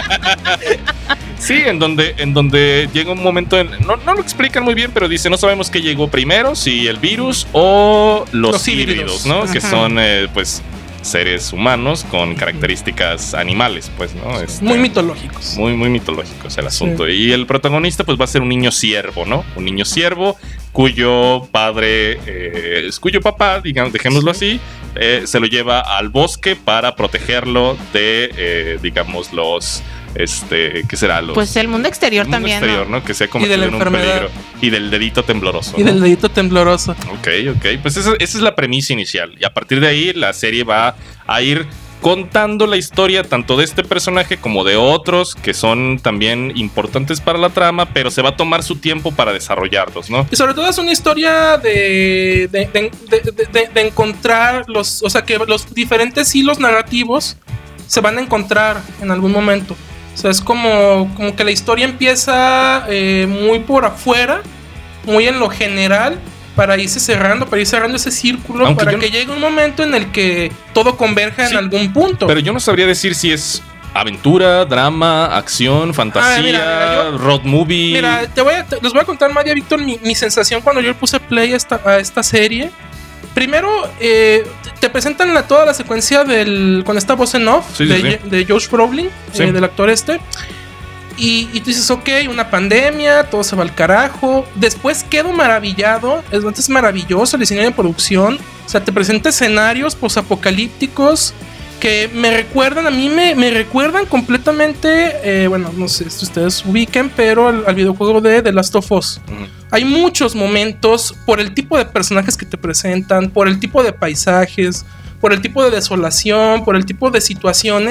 Sí, en donde, en donde llega un momento, en- no, no lo explican muy bien, pero dice, no sabemos qué llegó primero, si el virus o los, Los híbridos, híbridos. ¿no? Que Ajá. son, eh, pues, seres humanos con características animales, pues, ¿no? Este, Muy mitológicos. Muy, muy mitológico es el asunto. Y el protagonista, pues, va a ser un niño ciervo, ¿no? Un niño ciervo cuyo padre, eh, es cuyo papá, digamos, dejémoslo así, eh, se lo lleva al bosque para protegerlo de, eh, digamos, los, este, ¿qué será? Los, Pues el mundo exterior el mundo también. exterior, ¿no? ¿no? Que se ha Y de convertido la en un enfermedad. peligro. Y del dedito tembloroso. Y ¿no? del dedito tembloroso. Ok, ok. Pues esa, esa es la premisa inicial. Y a partir de ahí, la serie va a ir contando la historia tanto de este personaje como de otros que son también importantes para la trama, pero se va a tomar su tiempo para desarrollarlos, ¿no? Y sobre todo es una historia de, de, de, de- de- de encontrar los, o sea, que los diferentes hilos narrativos se van a encontrar en algún momento. O sea, es como, como que la historia empieza eh, muy por afuera, muy en lo general, para irse cerrando, para ir cerrando ese círculo, Aunque para yo no- que llegue un momento en el que todo converja Sí, en algún punto. Pero yo no sabría decir si es aventura, drama, acción, fantasía, Ah, mira, mira, yo- road movie. Mira, te voy a, te- les voy a contar, María Víctor, mi, mi sensación cuando yo le puse play a esta, a esta serie. Primero, eh, te- te presentan la, toda la secuencia del con esta voz en off Sí, sí, de, sí. de Josh Brolin, Sí. eh, del actor este. Y, y tú dices, ok, una pandemia, todo se va al carajo. Después quedo maravillado, es, es maravilloso el diseño de producción. O sea, te presenta escenarios posapocalípticos que me recuerdan, a mí me, me recuerdan completamente, eh, bueno, no sé si ustedes ubiquen, pero al, al videojuego de The Last of Us. Ujú. Hay muchos momentos, por el tipo de personajes que te presentan, por el tipo de paisajes, por el tipo de desolación, por el tipo de situaciones,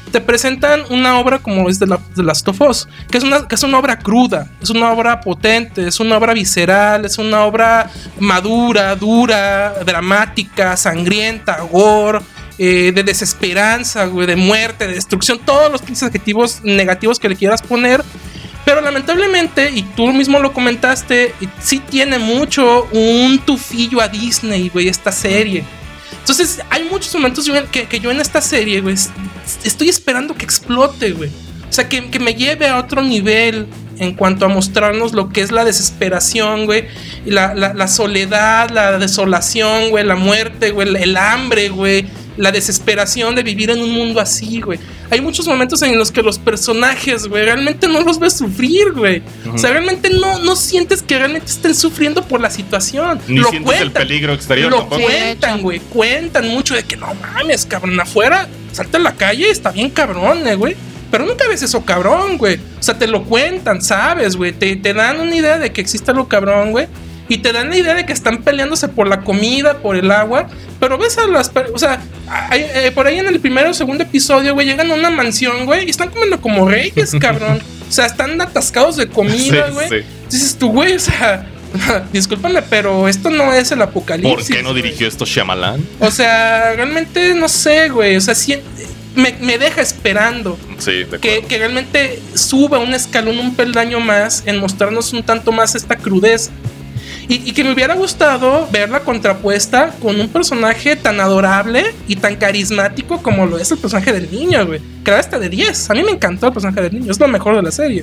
te presentan una obra como es de, la, de Last of Us, que es, una, que es una obra cruda, es una obra potente, es una obra visceral, es una obra madura, dura, dramática, sangrienta, gore, eh, de desesperanza, güey, de muerte, de destrucción, todos los pinches adjetivos negativos que le quieras poner. Pero lamentablemente, y tú mismo lo comentaste, sí tiene mucho un tufillo a Disney, güey, esta serie. Entonces, hay muchos momentos yo, que, que yo en esta serie, güey, estoy esperando que explote, güey. O sea, que, que me lleve a otro nivel en cuanto a mostrarnos lo que es la desesperación, güey. La, la, la soledad, la desolación, güey, la muerte, güey, el, el hambre, güey. La desesperación de vivir en un mundo así, güey. Hay muchos momentos en los que los personajes, güey, realmente no los ves sufrir, güey. Uh-huh. O sea, realmente no, no sientes que realmente estén sufriendo por la situación. Ni lo sientes cuentan, el peligro exterior. Lo tampoco. cuentan, güey. Cuentan mucho de que no mames, cabrón. Afuera, salta a la calle, está bien cabrón, eh, güey. Pero nunca ves eso cabrón, güey. O sea, te lo cuentan, ¿sabes, güey? Te, te dan una idea de que existe algo cabrón, güey. Y te dan la idea de que están peleándose por la comida, por el agua. Pero ves a las... O sea, hay, eh, por ahí en el primero o segundo episodio, güey, llegan a una mansión, güey, y están comiendo como reyes, cabrón. O sea, están atascados de comida, güey. Sí, sí. Dices tú, güey, o sea... Discúlpame, pero esto no es el apocalipsis. ¿Por qué no dirigió güey. esto Shyamalan? O sea, realmente no sé, güey. O sea, si, me, me deja esperando. Sí, de acuerdo. que, que realmente suba un escalón, un peldaño más en mostrarnos un tanto más esta crudeza. Y, y que me hubiera gustado verla contrapuesta con un personaje tan adorable y tan carismático como lo es el personaje del niño, güey. Que era hasta de diez. A mí me encantó el personaje del niño. Es lo mejor de la serie.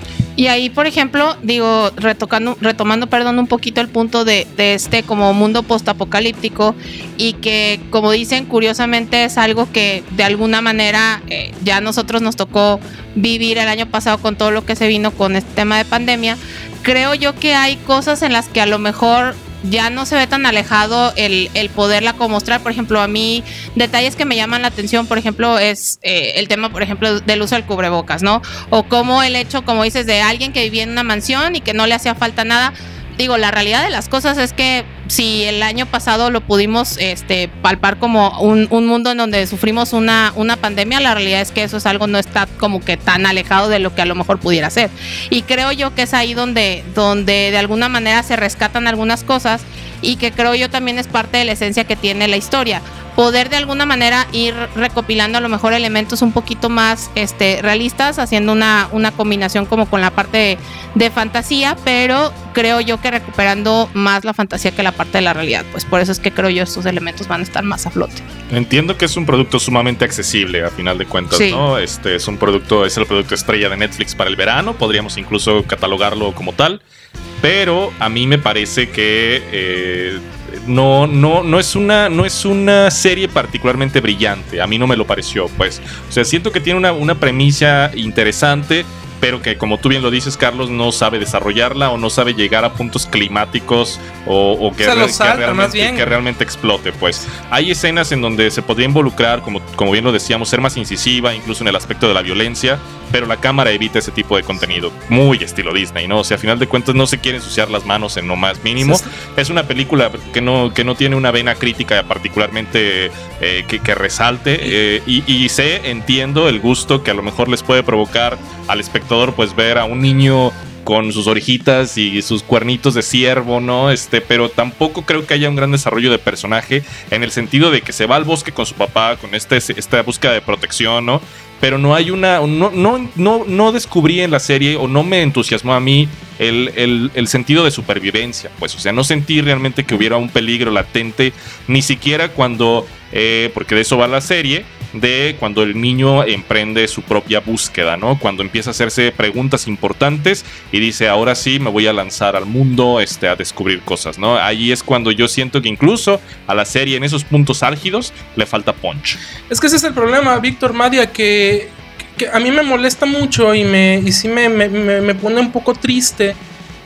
Y ahí, por ejemplo, digo, retocando, retomando, perdón, un poquito el punto de, de este como mundo postapocalíptico y que, como dicen, curiosamente es algo que de alguna manera eh, ya a nosotros nos tocó vivir el año pasado con todo lo que se vino con este tema de pandemia. Creo yo que hay cosas en las que a lo mejor ya no se ve tan alejado el, el poderla como mostrar. Por ejemplo, a mí detalles que me llaman la atención, por ejemplo, es eh, el tema, por ejemplo, del uso del cubrebocas, ¿no? O como el hecho, como dices, de alguien que vivía en una mansión y que no le hacía falta nada. Digo, la realidad de las cosas es que si el año pasado lo pudimos este, palpar como un, un mundo en donde sufrimos una, una pandemia, la realidad es que eso es algo no está como que tan alejado de lo que a lo mejor pudiera ser. Y creo yo que es ahí donde, donde de alguna manera se rescatan algunas cosas y que creo yo también es parte de la esencia que tiene la historia. Poder de alguna manera ir recopilando a lo mejor elementos un poquito más este, realistas, haciendo una, una combinación como con la parte de, de fantasía, pero creo yo que recuperando más la fantasía que la parte de la realidad. Pues por eso es que creo yo estos elementos van a estar más a flote. Entiendo que es un producto sumamente accesible a final de cuentas, sí. ¿no? Este es un producto, es el producto estrella de Netflix para el verano, podríamos incluso catalogarlo como tal, pero a mí me parece que eh, No, no, no es una, no es una serie particularmente brillante. A mí no me lo pareció, pues. O sea, siento que tiene una, una premisa interesante, pero que, como tú bien lo dices, Carlos, no sabe desarrollarla o no sabe llegar a puntos climáticos o, o que, se re, salta, que, realmente, que realmente explote, pues. Hay escenas en donde se podría involucrar, como, como bien lo decíamos, ser más incisiva, incluso en el aspecto de la violencia, pero la cámara evita ese tipo de contenido. Muy estilo Disney, ¿no? O sea, a final de cuentas no se quiere ensuciar las manos en lo más mínimo. Sí, sí. Es una película que no, que no tiene una vena crítica particularmente eh, que, que resalte eh, y, y sé, entiendo el gusto que a lo mejor les puede provocar al espectador, pues ver a un niño con sus orejitas y sus cuernitos de ciervo, ¿no? Este, pero tampoco creo que haya un gran desarrollo de personaje en el sentido de que se va al bosque con su papá, con este, esta búsqueda de protección, ¿no? Pero no hay una... No, no, no, no descubrí en la serie o no me entusiasmó a mí el, el, el sentido de supervivencia, pues. O sea, no sentí realmente que hubiera un peligro latente, ni siquiera cuando... Eh, porque de eso va la serie, de cuando el niño emprende su propia búsqueda, ¿no? Cuando empieza a hacerse preguntas importantes y dice, ahora sí me voy a lanzar al mundo este, a descubrir cosas, ¿no? Ahí es cuando yo siento que incluso a la serie en esos puntos álgidos le falta punch. Es que ese es el problema, Víctor Madia, que, que a mí me molesta mucho y, me, y sí me, me, me pone un poco triste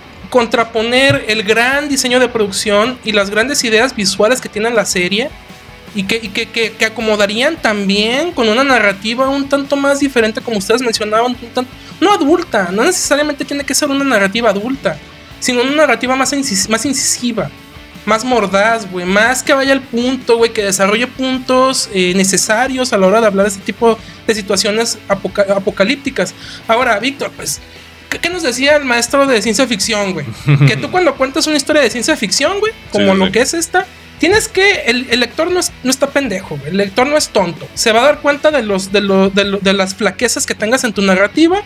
contraponer el gran diseño de producción y las grandes ideas visuales que tiene la serie y que, y que, que, que acomodarían también con una narrativa un tanto más diferente, como ustedes mencionaban, un tanto, no adulta, no necesariamente tiene que ser una narrativa adulta, sino una narrativa más, incis- más incisiva, más mordaz, güey, más que vaya al punto, güey, que desarrolle puntos eh, necesarios a la hora de hablar de este tipo de situaciones apoca- apocalípticas. Ahora, Víctor, pues, ¿qué, ¿qué nos decía el maestro de ciencia ficción, güey? Que tú cuando cuentas una historia de ciencia ficción, güey, como Sí, lo sí. que es esta, tienes que, el, el lector no, es, no está pendejo, güey. El lector no es tonto. Se va a dar cuenta de, los, de, lo, de, lo, de las flaquezas que tengas en tu narrativa.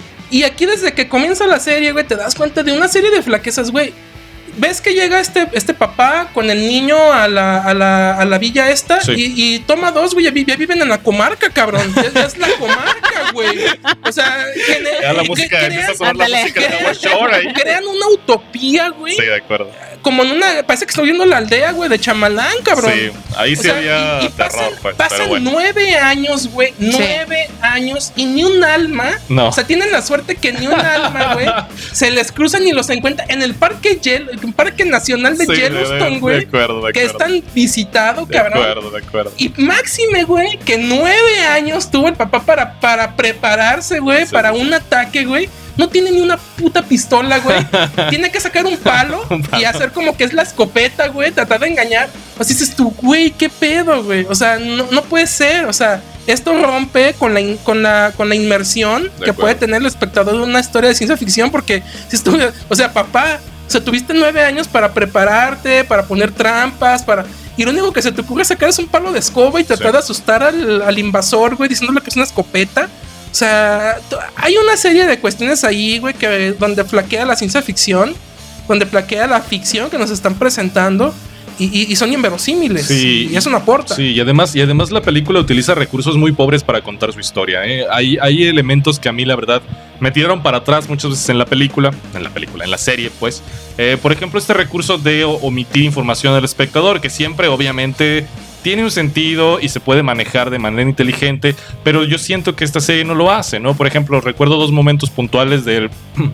Y aquí desde que comienza la serie, güey, te das cuenta de una serie de flaquezas, güey. Ves que llega este, este papá con el niño a la, a la, a la villa esta Sí. y, y toma dos, güey, ya, vi- ya viven en la comarca, cabrón. Ya, ya es la comarca, güey. O sea, gene- Ya la que- música, crean- empieza a sonar la Ándale. música de Howard Shore ahí. crean una utopía, güey. Sí, de acuerdo. Como en una, parece que estoy viendo la aldea, güey, de Chamalán, cabrón. Sí, ahí O sí sea, había y- y pasan, terror, pues, pasan pero bueno. nueve años, güey. Nueve años y ni un alma. No. O sea, tienen la suerte que ni un alma, güey, se les cruzan y los encuentra en el parque Yel- el parque nacional de Sí, de- Yellowstone, de güey. acuerdo, de Que es acuerdo. tan visitado, De cabrón. acuerdo, de acuerdo. Y máxime, güey, que nueve años tuvo el papá para, para prepararse, güey, Sí, para sí, un ataque, güey. No tiene ni una puta pistola, güey. Tiene que sacar un palo, Un palo. y hacer como que es la escopeta, güey. Tratar de engañar. Así dices tú, güey, qué pedo, güey. O sea, no, no puede ser. O sea, esto rompe con la, in- con la, con la inmersión que acuerdo. puede tener el espectador de una historia de ciencia ficción. Porque si estuve, o sea, papá, o sea, tuviste nueve años para prepararte, para poner trampas, para. Y lo único que se te ocurre sacar es un palo de escoba y tratar Sí. de asustar al, al invasor, güey, diciéndole que es una escopeta. O sea, t- hay una serie de cuestiones ahí, güey, que donde flaquea la ciencia ficción, donde flaquea la ficción que nos están presentando y, y- y son inverosímiles. Sí. Y eso no aporta. Sí, y además, y además la película utiliza recursos muy pobres para contar su historia. ¿eh? Hay, hay elementos que a mí, la verdad, me tiraron para atrás muchas veces en la película, en la película, en la serie, pues. Eh, por ejemplo, este recurso de o- omitir información del espectador, que siempre, obviamente, tiene un sentido y se puede manejar de manera inteligente, pero yo siento que esta serie no lo hace, ¿no? Por ejemplo, recuerdo dos momentos puntuales del...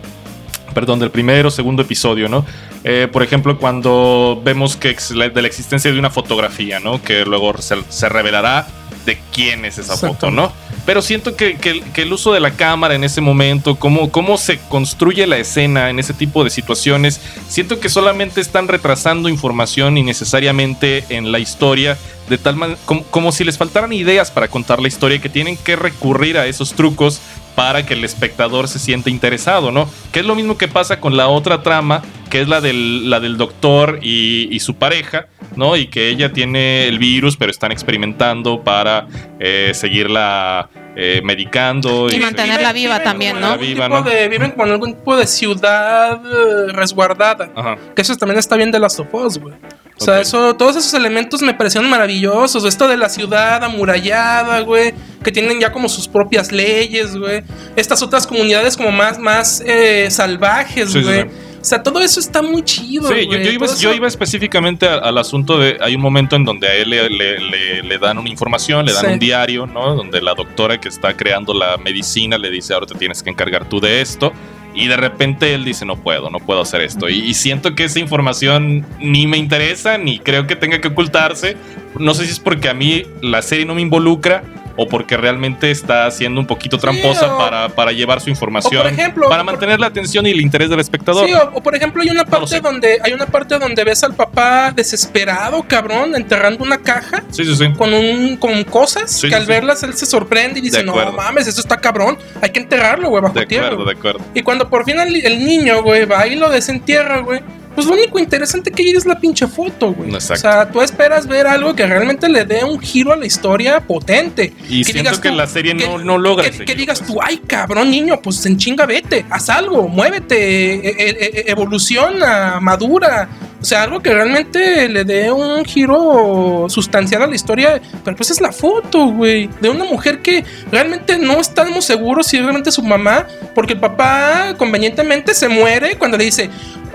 perdón, del primer o segundo episodio, ¿no? Eh, por ejemplo, cuando vemos que ex- de la existencia de una fotografía, ¿no? Que luego se, se revelará de quién es esa Exacto. foto, ¿no? Pero siento que, que- que el uso de la cámara en ese momento, cómo, cómo se construye la escena en ese tipo de situaciones, siento que solamente están retrasando información innecesariamente en la historia, de tal manera como, como si les faltaran ideas para contar la historia, que tienen que recurrir a esos trucos para que el espectador se sienta interesado, ¿no? Que es lo mismo que pasa con la otra trama, que es la del, la del doctor y, y su pareja, ¿no? Y que ella tiene el virus, pero están experimentando para eh, seguirla eh, medicando. Y mantenerla viva también, como en ¿no? algún Viva, tipo ¿no? de- viven como en algún tipo de ciudad eh, resguardada. Ajá. Que eso también está bien de Last of Us, güey. O sea, Ok. eso, todos esos elementos me parecieron maravillosos. Esto de la ciudad amurallada, güey, que tienen ya como sus propias leyes, güey. Estas otras comunidades como más, más eh, salvajes, Sí, sí, güey. sí. O sea, todo eso está muy chido, Sí, yo, güey. yo iba, Todo yo eso- iba específicamente a- al asunto de. Hay un momento en donde a él le, le- le- le dan una información, le dan Sí. un diario, ¿no? Donde la doctora que está creando la medicina le dice: ahora te tienes que encargar tú de esto. Y de repente él dice: no puedo, no puedo hacer esto. Y, y siento que esa información ni me interesa, ni creo que tenga que ocultarse. No sé si es porque a mí la serie no me involucra, o porque realmente está siendo un poquito tramposa o- para, para llevar su información, o por ejemplo, para por- mantener la atención y el interés del espectador. Sí, o, o por ejemplo hay una lo parte sé. donde hay una parte donde ves al papá desesperado, cabrón, enterrando una caja Sí, sí, sí. con un con cosas Sí, que sí, al sí. verlas él se sorprende y dice, De no acuerdo. mames, eso está cabrón, hay que enterrarlo, güey, bajo De tierra. acuerdo, güey". de acuerdo. Y cuando por fin el, el niño, güey, va y lo desentierra, güey, pues lo único interesante que hay es la pinche foto, güey. Exacto. O sea, tú esperas ver algo que realmente le dé un giro a la historia potente. Y siento que la serie no- no logra Que, ese que giro, digas pues. tú, ay, cabrón, niño, pues en chinga vete, haz algo, muévete, e- e- e- evoluciona, madura. O sea, algo que realmente le dé un giro sustancial a la historia. Pero pues es la foto, güey, de una mujer que realmente no estamos seguros si realmente es su mamá, porque el papá convenientemente se muere cuando le dice,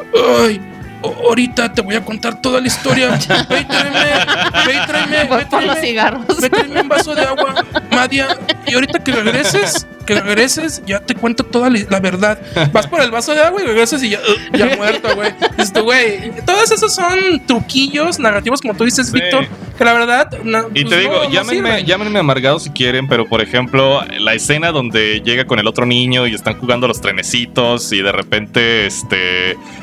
ay, o- ahorita te voy a contar toda la historia. Ve y tráeme, ve y tráeme, Voy ve y por los tráeme- cigarros. ve y tráeme un vaso de agua, Madia. Y ahorita que regreses, que regreses, ya te cuento toda la, la verdad. Vas por el vaso de agua y regresas y ya, uh, ya muerto, güey. Dices tú, güey, todos esos son truquillos narrativos, como tú dices, Sí. Víctor, que la verdad. na- Y pues te digo, no- no llámenme, sirven. llámenme amargado si quieren, pero por ejemplo, la escena donde llega con el otro niño y están jugando a los trenecitos y de repente este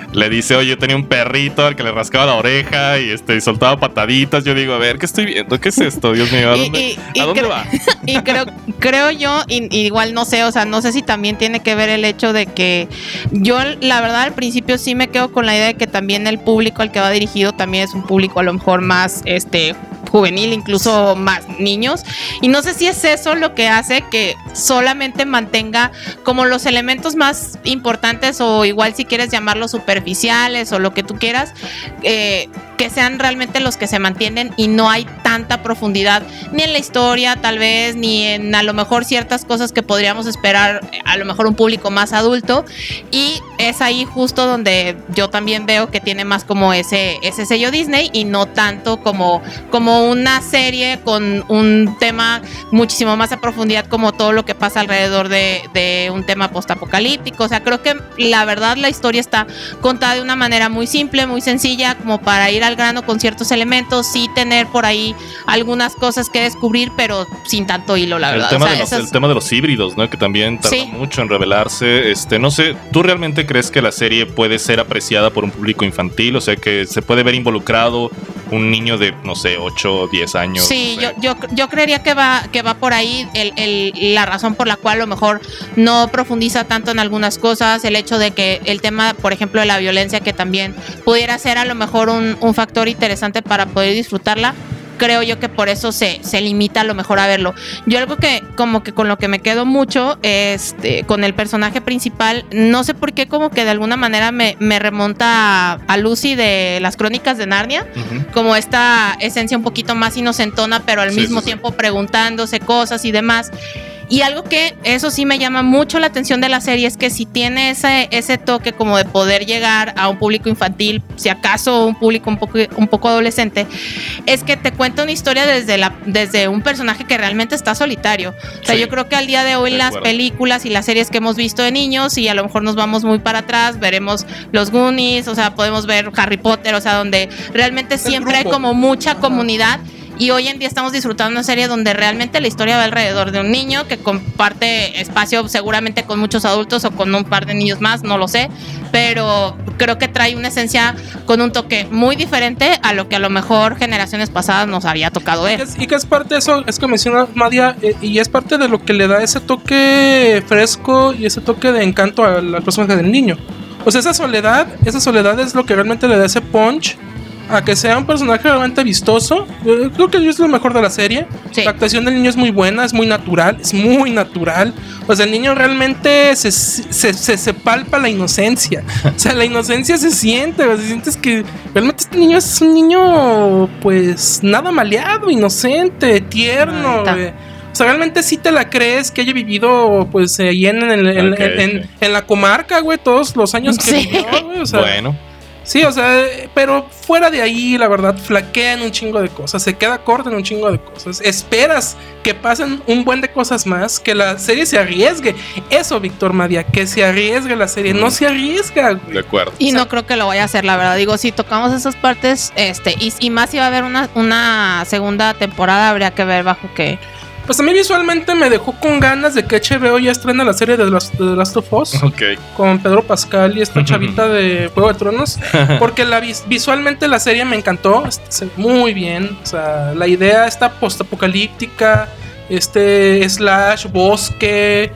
le dice, oye, yo tenía un perrito al que le rascaba la oreja y este y soltaba pataditas. Yo digo, a ver, ¿qué estoy viendo? ¿Qué es esto? Dios mío, ¿a dónde, y, y, ¿a dónde cre- va? Y creo, creo yo, y, y igual no sé, o sea, no sé si también tiene que ver el hecho de que yo, la verdad, al principio sí me quedo con la idea de que también el público al que va dirigido también es un público a lo mejor más, este, juvenil, incluso más niños, y no sé si es eso lo que hace que solamente mantenga como los elementos más importantes, o igual si quieres llamarlos superficiales o lo que tú quieras, eh, que sean realmente los que se mantienen y no hay tanta profundidad ni en la historia tal vez, ni en a lo mejor ciertas cosas que podríamos esperar a lo mejor un público más adulto, y es ahí justo donde yo también veo que tiene más como ese, ese sello Disney y no tanto como, como una serie con un tema muchísimo más a profundidad como todo lo que pasa alrededor de, de un tema postapocalíptico. O sea, creo que la verdad la historia está contada de una manera muy simple, muy sencilla, como para ir al grano con ciertos elementos, sí tener por ahí algunas cosas que descubrir, pero sin tanto hilo, la El verdad. tema, O sea, de los, esas- el tema de los híbridos, ¿no? Que también tarda Sí. mucho en revelarse. Este, no sé, ¿tú realmente crees que la serie puede ser apreciada por un público infantil? O sea, que se puede ver involucrado un niño de, no sé, ocho, diez años. Sí, no yo, sé. yo, yo creería que va, que va por ahí el, el- la razón por la cual a lo mejor no profundiza tanto en algunas cosas, el hecho de que el tema, por ejemplo, de la violencia, que también pudiera ser a lo mejor un, un factor interesante para poder disfrutarla. Creo yo que por eso se, se limita a lo mejor a verlo. Yo algo que como que con lo que me quedo mucho este, con el personaje principal, no sé por qué como que de alguna manera me, me remonta a, a Lucy de las Crónicas de Narnia, Ujú. como esta esencia un poquito más inocentona, pero al Sí, mismo sí, sí. tiempo preguntándose cosas y demás. Y algo que eso sí me llama mucho la atención de la serie es que si tiene ese, ese toque como de poder llegar a un público infantil, si acaso un público un poco, un poco adolescente, es que te cuenta una historia desde, la, desde un personaje que realmente está solitario. O sea, Sí. yo creo que al día de hoy De las acuerdo. películas y las series que hemos visto de niños, y a lo mejor nos vamos muy para atrás, veremos los Goonies, o sea, podemos ver Harry Potter, o sea, donde realmente siempre hay grupo. como mucha comunidad. Y hoy en día estamos disfrutando una serie donde realmente la historia va alrededor de un niño que comparte espacio seguramente con muchos adultos o con un par de niños más, no lo sé, pero creo que trae una esencia con un toque muy diferente a lo que a lo mejor generaciones pasadas nos había tocado Y ver. que es, y que es parte de eso, es que menciona Madia, eh, y es parte de lo que le da ese toque fresco y ese toque de encanto al, al personaje del niño. O sea, esa soledad, esa soledad es lo que realmente le da ese punch a que sea un personaje realmente vistoso. Eh, creo que es lo mejor de la serie. Sí. La actuación del niño es muy buena, es muy natural, es muy natural. O sea, el niño realmente se, se, se, se palpa la inocencia. O sea, la inocencia se siente, o sea, sientes que realmente este niño es un niño, pues, nada maleado, inocente, tierno. Ahí está. güey. O sea, realmente sí te la crees que haya vivido, pues, ahí en, en, en, Ok, en- en- ok. en la comarca, güey, todos los años que Sí. vivió, güey. O sea, Bueno, sí, o sea, pero fuera de ahí, la verdad, flaquea en un chingo de cosas, se queda corta en un chingo de cosas. Esperas que pasen un buen de cosas más, que la serie se arriesgue. Eso, Víctor Madia, que se arriesgue la serie, no se arriesga. güey. de acuerdo. Y no creo que lo vaya a hacer, la verdad. Digo, si tocamos esas partes, este, y, y más si va a haber una, una segunda temporada, habría que ver bajo qué. Pues a mí visualmente me dejó con ganas de que H B O ya estrena la serie de The Last, de The Last of Us. Ok. Con Pedro Pascal y esta chavita de Juego de Tronos, porque la vis- visualmente la serie me encantó, este, se ve muy bien, o sea, la idea está postapocalíptica, este slash bosque,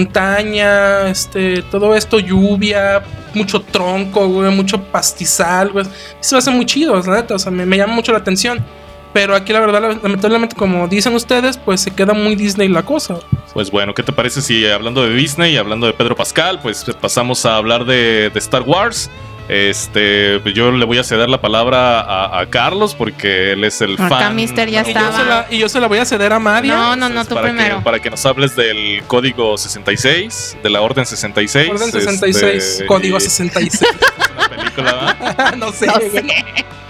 montaña, este todo esto, lluvia, mucho tronco, güey, mucho pastizal, güey. Eso hace muy chido, la neta, o sea, me, me llama mucho la atención. Pero aquí la verdad, lamentablemente, como dicen ustedes, pues se queda muy Disney la cosa. Pues bueno, ¿qué te parece si hablando de Disney y hablando de Pedro Pascal, pues pasamos a hablar de, de Star Wars? Este, pues yo le voy a ceder la palabra a, a Carlos porque él es el Acá fan. Mister ya Y yo, estaba. se la, y yo se la voy a ceder a Madia. No, no, no, Entonces, tú para primero. Que, para que nos hables del código sesenta y seis, de la Orden sesenta y seis. Orden sesenta y seis, este, código y- sesenta y seis. Es una película, ¿verdad? no sé. No güey. sé.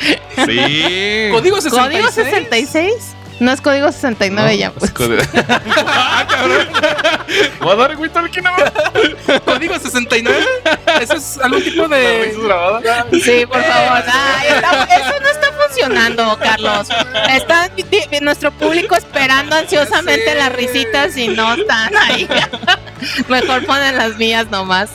Sí. Código sesenta y seis. ¿Código sesenta y seis? No es código sesenta y nueve No, ya, pues. es código- ¡Ah, cabrón! ¿Voy a dar güey todo el que no? Código sesenta y nueve. Eso es algún tipo ¿La de. risa grabada? Sí, por favor. Ay, está- eso no está funcionando, Carlos. Está di- di- nuestro público esperando ansiosamente Sí. las risitas y no están ahí. Mejor ponen las mías nomás.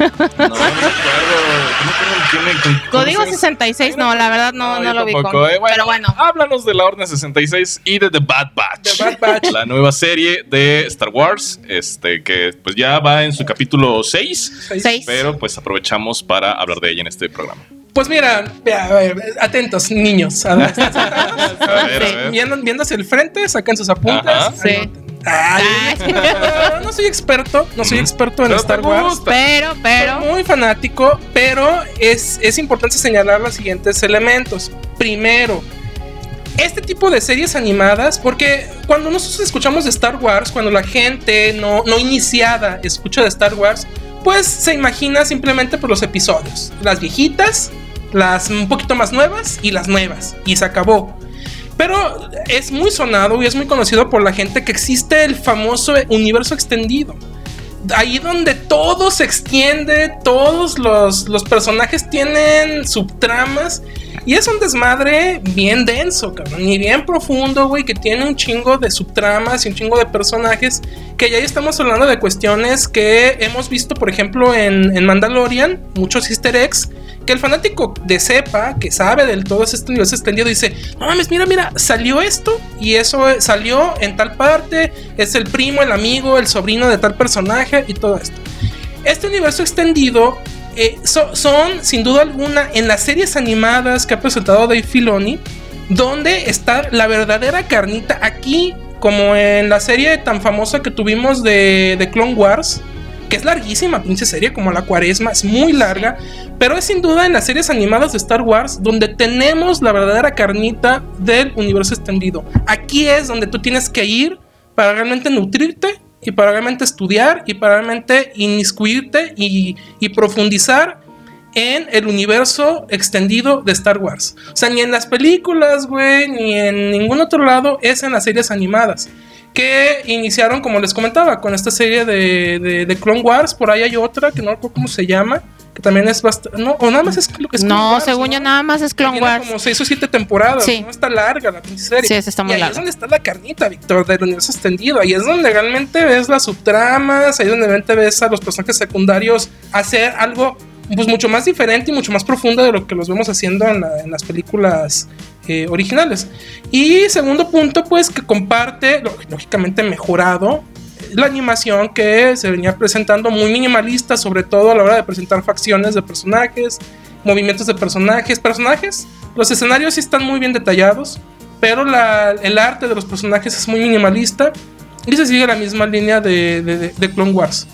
No, no me acuerdo. No me acuerdo quién me- con- Código ¿cómo se- sesenta y seis, no, la verdad no, no, yo lo vi. tampoco, eh. Pero bueno. Háblanos de la Orden sesenta y seis y de The Bad Batch. The Bad Batch. La nueva serie de Star Wars, este que pues ya va en su capítulo seis, Seis. pero pues aprovechamos para hablar de ella en este programa. Pues mira, vea, a ver, atentos, niños. A ver, A ver, a ver. viendo, viendo hacia el frente, sacan sus apuntes. Ajá. Sí. anoten. Ay, Ay. no, no soy experto, no soy Ujú. experto en Pero Star te Wars. gusta. Pero, pero. Soy muy fanático, pero es, es importante señalar los siguientes elementos. Primero, este tipo de series animadas, porque cuando nosotros escuchamos de Star Wars, cuando la gente no, no iniciada escucha de Star Wars, pues se imagina simplemente por los episodios. Las viejitas, las un poquito más nuevas y las nuevas. Y se acabó. Pero es muy sonado y es muy conocido por la gente que existe el famoso universo extendido. Ahí donde todo se extiende, todos los, los personajes tienen subtramas. Y es un desmadre bien denso, cabrón. Y bien profundo, güey, que tiene un chingo de subtramas y un chingo de personajes. Que ya estamos hablando de cuestiones que hemos visto, por ejemplo, en, en Mandalorian. Muchos easter eggs. Que el fanático de sepa, que sabe del todo este universo extendido, dice: no mames, mira, mira, salió esto. Y eso salió en tal parte. Es el primo, el amigo, el sobrino de tal personaje y todo esto. Este universo extendido eh, so, son, sin duda alguna, en las series animadas que ha presentado Dave Filoni, donde está la verdadera carnita. Aquí, como en la serie tan famosa que tuvimos de, de Clone Wars, que es larguísima, pinche serie, como la Cuaresma, es muy larga, pero es sin duda en las series animadas de Star Wars donde tenemos la verdadera carnita del universo extendido. Aquí es donde tú tienes que ir para realmente nutrirte y para realmente estudiar y para realmente inmiscuirte y, y profundizar en el universo extendido de Star Wars. O sea, ni en las películas, güey, ni en ningún otro lado, es en las series animadas. Que iniciaron, como les comentaba, con esta serie de, de, de Clone Wars. Por ahí hay otra que no recuerdo cómo se llama, que también es bastante. No, o nada más es lo que es Clone No, Wars, según ¿no? yo, nada más es Clone Tiene Wars. como seis o siete temporadas. Sí. No está larga la pinche serie. Sí, esa está muy y ahí larga. es donde está la carnita, Víctor, del universo extendido. Ahí es donde realmente ves las subtramas. Ahí es donde realmente ves a los personajes secundarios hacer algo pues mucho más diferente y mucho más profundo de lo que los vemos haciendo en, la, en las películas eh, originales. Y segundo punto, pues que comparte, lógicamente mejorado, la animación que se venía presentando muy minimalista, sobre todo a la hora de presentar facciones de personajes, movimientos de personajes, personajes. Los escenarios sí están muy bien detallados, pero la, el arte de los personajes es muy minimalista y se sigue la misma línea de, de, de, de Clone Wars.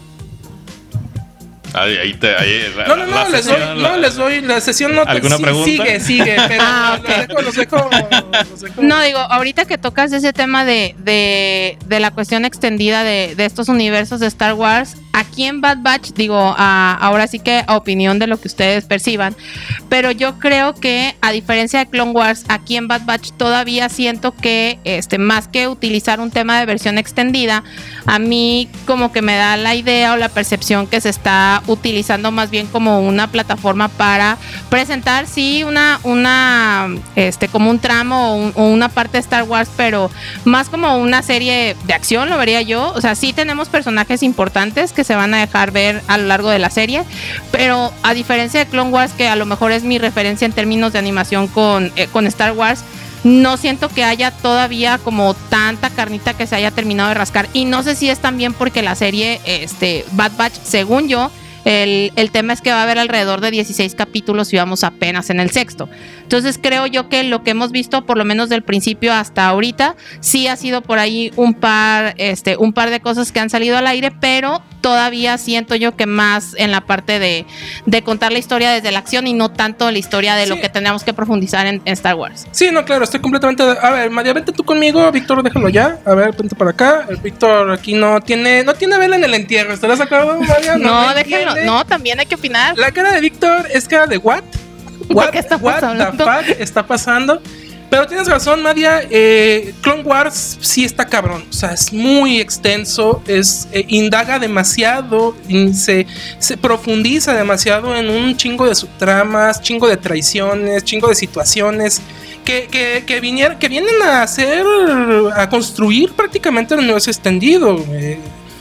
Ahí, ahí te, ahí, No, no, no, la les doy, sesión, no, la- les doy, la sesión no ¿Alguna sí, pregunta? sigue, sigue, pero Ah, los, dejo, los, dejo, los dejo. No, digo, ahorita que tocas ese tema de, de, de la cuestión extendida de, de estos universos de Star Wars, aquí en Bad Batch, digo, a, ahora sí que a opinión de lo que ustedes perciban, pero yo creo que a diferencia de Clone Wars, aquí en Bad Batch todavía siento que este, más que utilizar un tema de versión extendida, a mí como que me da la idea o la percepción que se está utilizando más bien como una plataforma para presentar, sí, una, una este, como un tramo o, un, o una parte de Star Wars, pero más como una serie de acción, lo vería yo. O sea, sí tenemos personajes importantes que se van a dejar ver a lo largo de la serie, pero a diferencia de Clone Wars, que a lo mejor es mi referencia en términos de animación con, eh, con Star Wars, no siento que haya todavía como tanta carnita que se haya terminado de rascar, y no sé si es también porque la serie este, Bad Batch, según yo, El, el tema es que va a haber alrededor de dieciséis capítulos y vamos apenas en el sexto. Entonces creo yo que lo que hemos visto, por lo menos del principio hasta ahorita, sí ha sido por ahí un par, este, un par de cosas que han salido al aire, pero todavía siento yo que más en la parte de, de contar la historia desde la acción y no tanto la historia de Sí. lo que tenemos que profundizar en, en Star Wars. Sí, no, claro, estoy completamente. A ver, María, vente tú conmigo, Víctor, déjalo ya. A ver, vente para acá. El Víctor aquí no tiene, no tiene vela en el entierro. ¿Estarás de acuerdo, María? No, me déjenlo, entiende. no, también hay que opinar. La cara de Víctor es cara de what? What, qué estamos what the hablando? fuck está pasando? Pero tienes razón, Nadia. eh, Clone Wars sí está cabrón. O sea, es muy extenso. Es, eh, indaga demasiado. in- se, se profundiza demasiado en un chingo de subtramas, chingo de traiciones, chingo de situaciones que, que, que, vinier- que vienen a hacer, a construir prácticamente el universo extendido. eh. O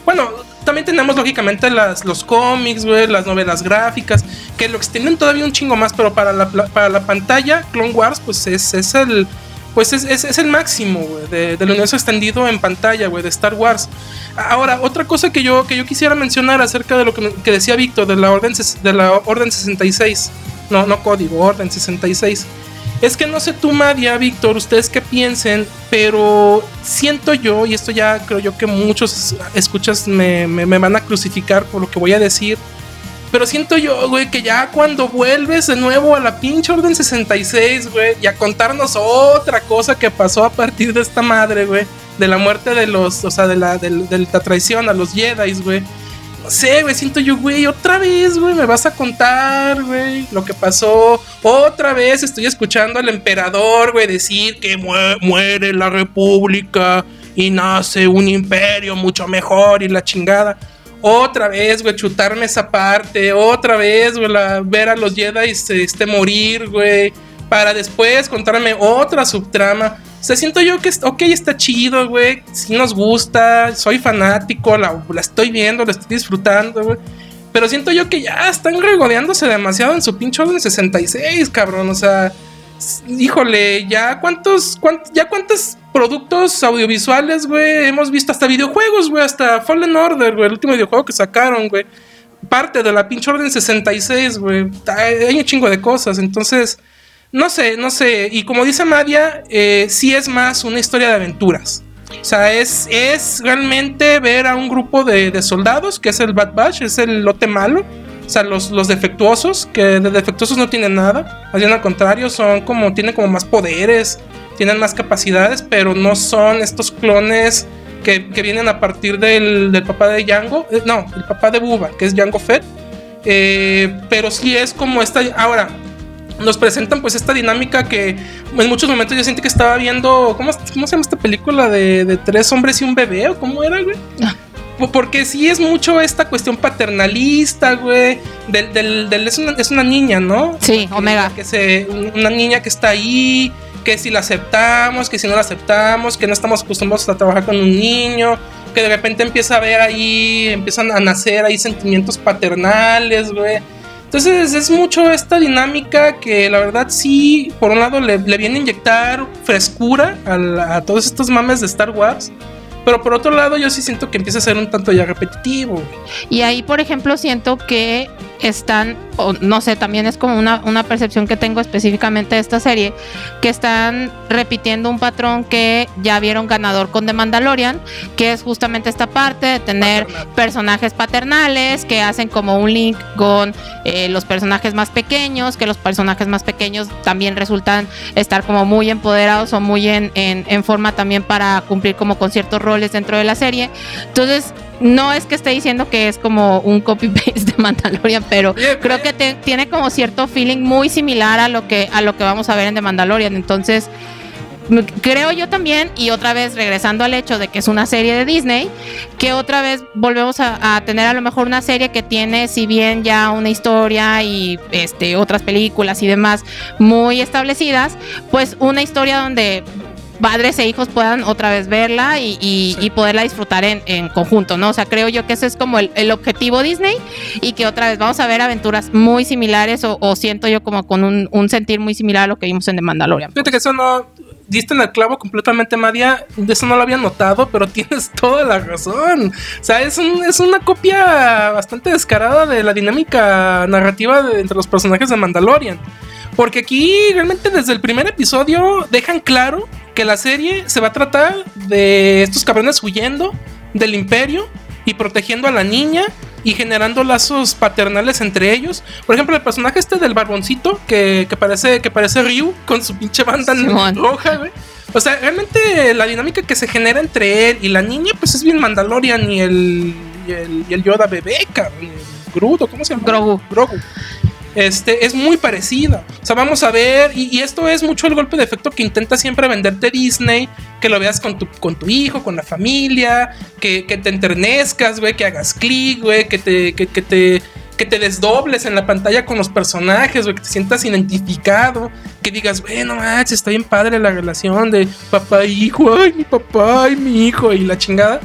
bueno, también tenemos lógicamente las, los cómics, güey, las novelas gráficas, que lo extienden todavía un chingo más, pero para la, para la pantalla, Clone Wars, pues es, es el... Pues es, es, es el máximo, güey, de, del universo extendido en pantalla, güey, de Star Wars. Ahora, otra cosa que yo, que yo quisiera mencionar acerca de lo que, que decía Víctor, de la Orden, de la Orden sesenta y seis. No, no código, Orden sesenta y seis. Es que no sé tú, Madia, Víctor, ustedes qué piensen, pero siento yo, y esto ya creo yo que muchos escuchas me, me, me van a crucificar por lo que voy a decir, pero siento yo, güey, que ya cuando vuelves de nuevo a la pinche Orden sesenta y seis, güey, y a contarnos otra cosa que pasó a partir de esta madre, güey, de la muerte de los, o sea, de la, de, de la traición a los Jedi, güey. No sé, güey, siento yo, güey, otra vez, güey, me vas a contar, güey, lo que pasó. Otra vez estoy escuchando al emperador, güey, decir que mu- muere la república y nace un imperio mucho mejor y la chingada. Otra vez, güey, chutarme esa parte. Otra vez, güey, la, ver a los Jedi este, morir, güey, para después contarme otra subtrama. O sea, siento yo que, ok, está chido, güey, sí nos gusta, soy fanático, la, la estoy viendo, la estoy disfrutando, güey. Pero siento yo que ya están regodeándose demasiado en su pinche Orden sesenta y seis, cabrón. O sea, híjole, ya cuántos, cuántos, ya cuántos productos audiovisuales, güey, hemos visto, hasta videojuegos, güey, hasta Fallen Order, güey, el último videojuego que sacaron, güey, parte de la pinche Orden sesenta y seis, güey, hay un chingo de cosas, entonces, no sé, no sé, y como dice Madia, eh, sí es más una historia de aventuras, o sea, es, es realmente ver a un grupo de, de soldados, que es el Bad Batch, es el lote malo. O sea, los, los defectuosos, que de defectuosos no tienen nada, más bien al contrario, son como, tienen como más poderes, tienen más capacidades, pero no son estos clones que, que vienen a partir del, del papá de Jango, eh, no, el papá de Bubba, que es Jango Fett, eh, pero sí es como esta, ahora, nos presentan pues esta dinámica que en muchos momentos yo sentí que estaba viendo, ¿cómo, cómo se llama esta película de, de tres hombres y un bebé? ¿O cómo era, güey? Porque sí es mucho esta cuestión paternalista, güey. Del, del, del, es, una, es una niña, ¿no? Sí, que, Omega. Que se, una niña que está ahí, que si la aceptamos, que si no la aceptamos, que no estamos acostumbrados a trabajar con un niño, que de repente empieza a ver ahí, empiezan a nacer ahí sentimientos paternales, güey. Entonces es mucho esta dinámica que la verdad sí, por un lado le, le viene a inyectar frescura a, a todos estos mames de Star Wars. Pero por otro lado yo sí siento que empieza a ser un tanto ya repetitivo. Y ahí, por ejemplo, siento que están, o no sé, también es como una, una percepción que tengo específicamente de esta serie, que están repitiendo un patrón que ya vieron ganador con The Mandalorian, que es justamente esta parte de tener Paternal. personajes paternales que hacen como un link con eh, los personajes más pequeños, que los personajes más pequeños también resultan estar como muy empoderados o muy en, en, en forma también para cumplir como con ciertos roles dentro de la serie. Entonces no es que esté diciendo que es como un copy-paste de Mandalorian, pero yeah, creo que te, tiene como cierto feeling muy similar a lo que a lo que vamos a ver en The Mandalorian. Entonces creo yo también, y otra vez regresando al hecho de que es una serie de Disney, que otra vez volvemos a, a tener a lo mejor una serie que tiene, si bien ya una historia y este otras películas y demás muy establecidas, pues una historia donde padres e hijos puedan otra vez verla y, y, sí. y poderla disfrutar en, en conjunto, ¿no? O sea, creo yo que ese es como el, el objetivo Disney, y que otra vez vamos a ver aventuras muy similares o, o siento yo como con un, un sentir muy similar a lo que vimos en The Mandalorian. Fíjate que eso no... Diste en el clavo completamente, Madia. De eso no lo había notado, pero tienes toda la razón. O sea, es, un, es una copia bastante descarada de la dinámica narrativa de, entre los personajes de Mandalorian. Porque aquí realmente desde el primer episodio dejan claro que la serie se va a tratar de estos cabrones huyendo del imperio y protegiendo a la niña y generando lazos paternales entre ellos. Por ejemplo, el personaje este del barboncito que, que parece que parece Ryu con su pinche banda Simón. roja, güey. O sea, realmente la dinámica que se genera entre él y la niña, pues es bien Mandalorian y el, y el, y el Yoda bebé, cabrón, el Grudo, ¿cómo se llama? Grogu. Grogu. Este, es muy parecida. O sea, vamos a ver, y, y esto es mucho el golpe de efecto que intenta siempre venderte Disney, que lo veas con tu, con tu hijo, con la familia, que, que te enternezcas, güey, que hagas clic, güey, que te, que, que te, que te desdobles en la pantalla con los personajes, güey, que te sientas identificado, que digas, bueno, manches, está bien padre la relación de papá e hijo, ay, mi papá y mi hijo, y la chingada.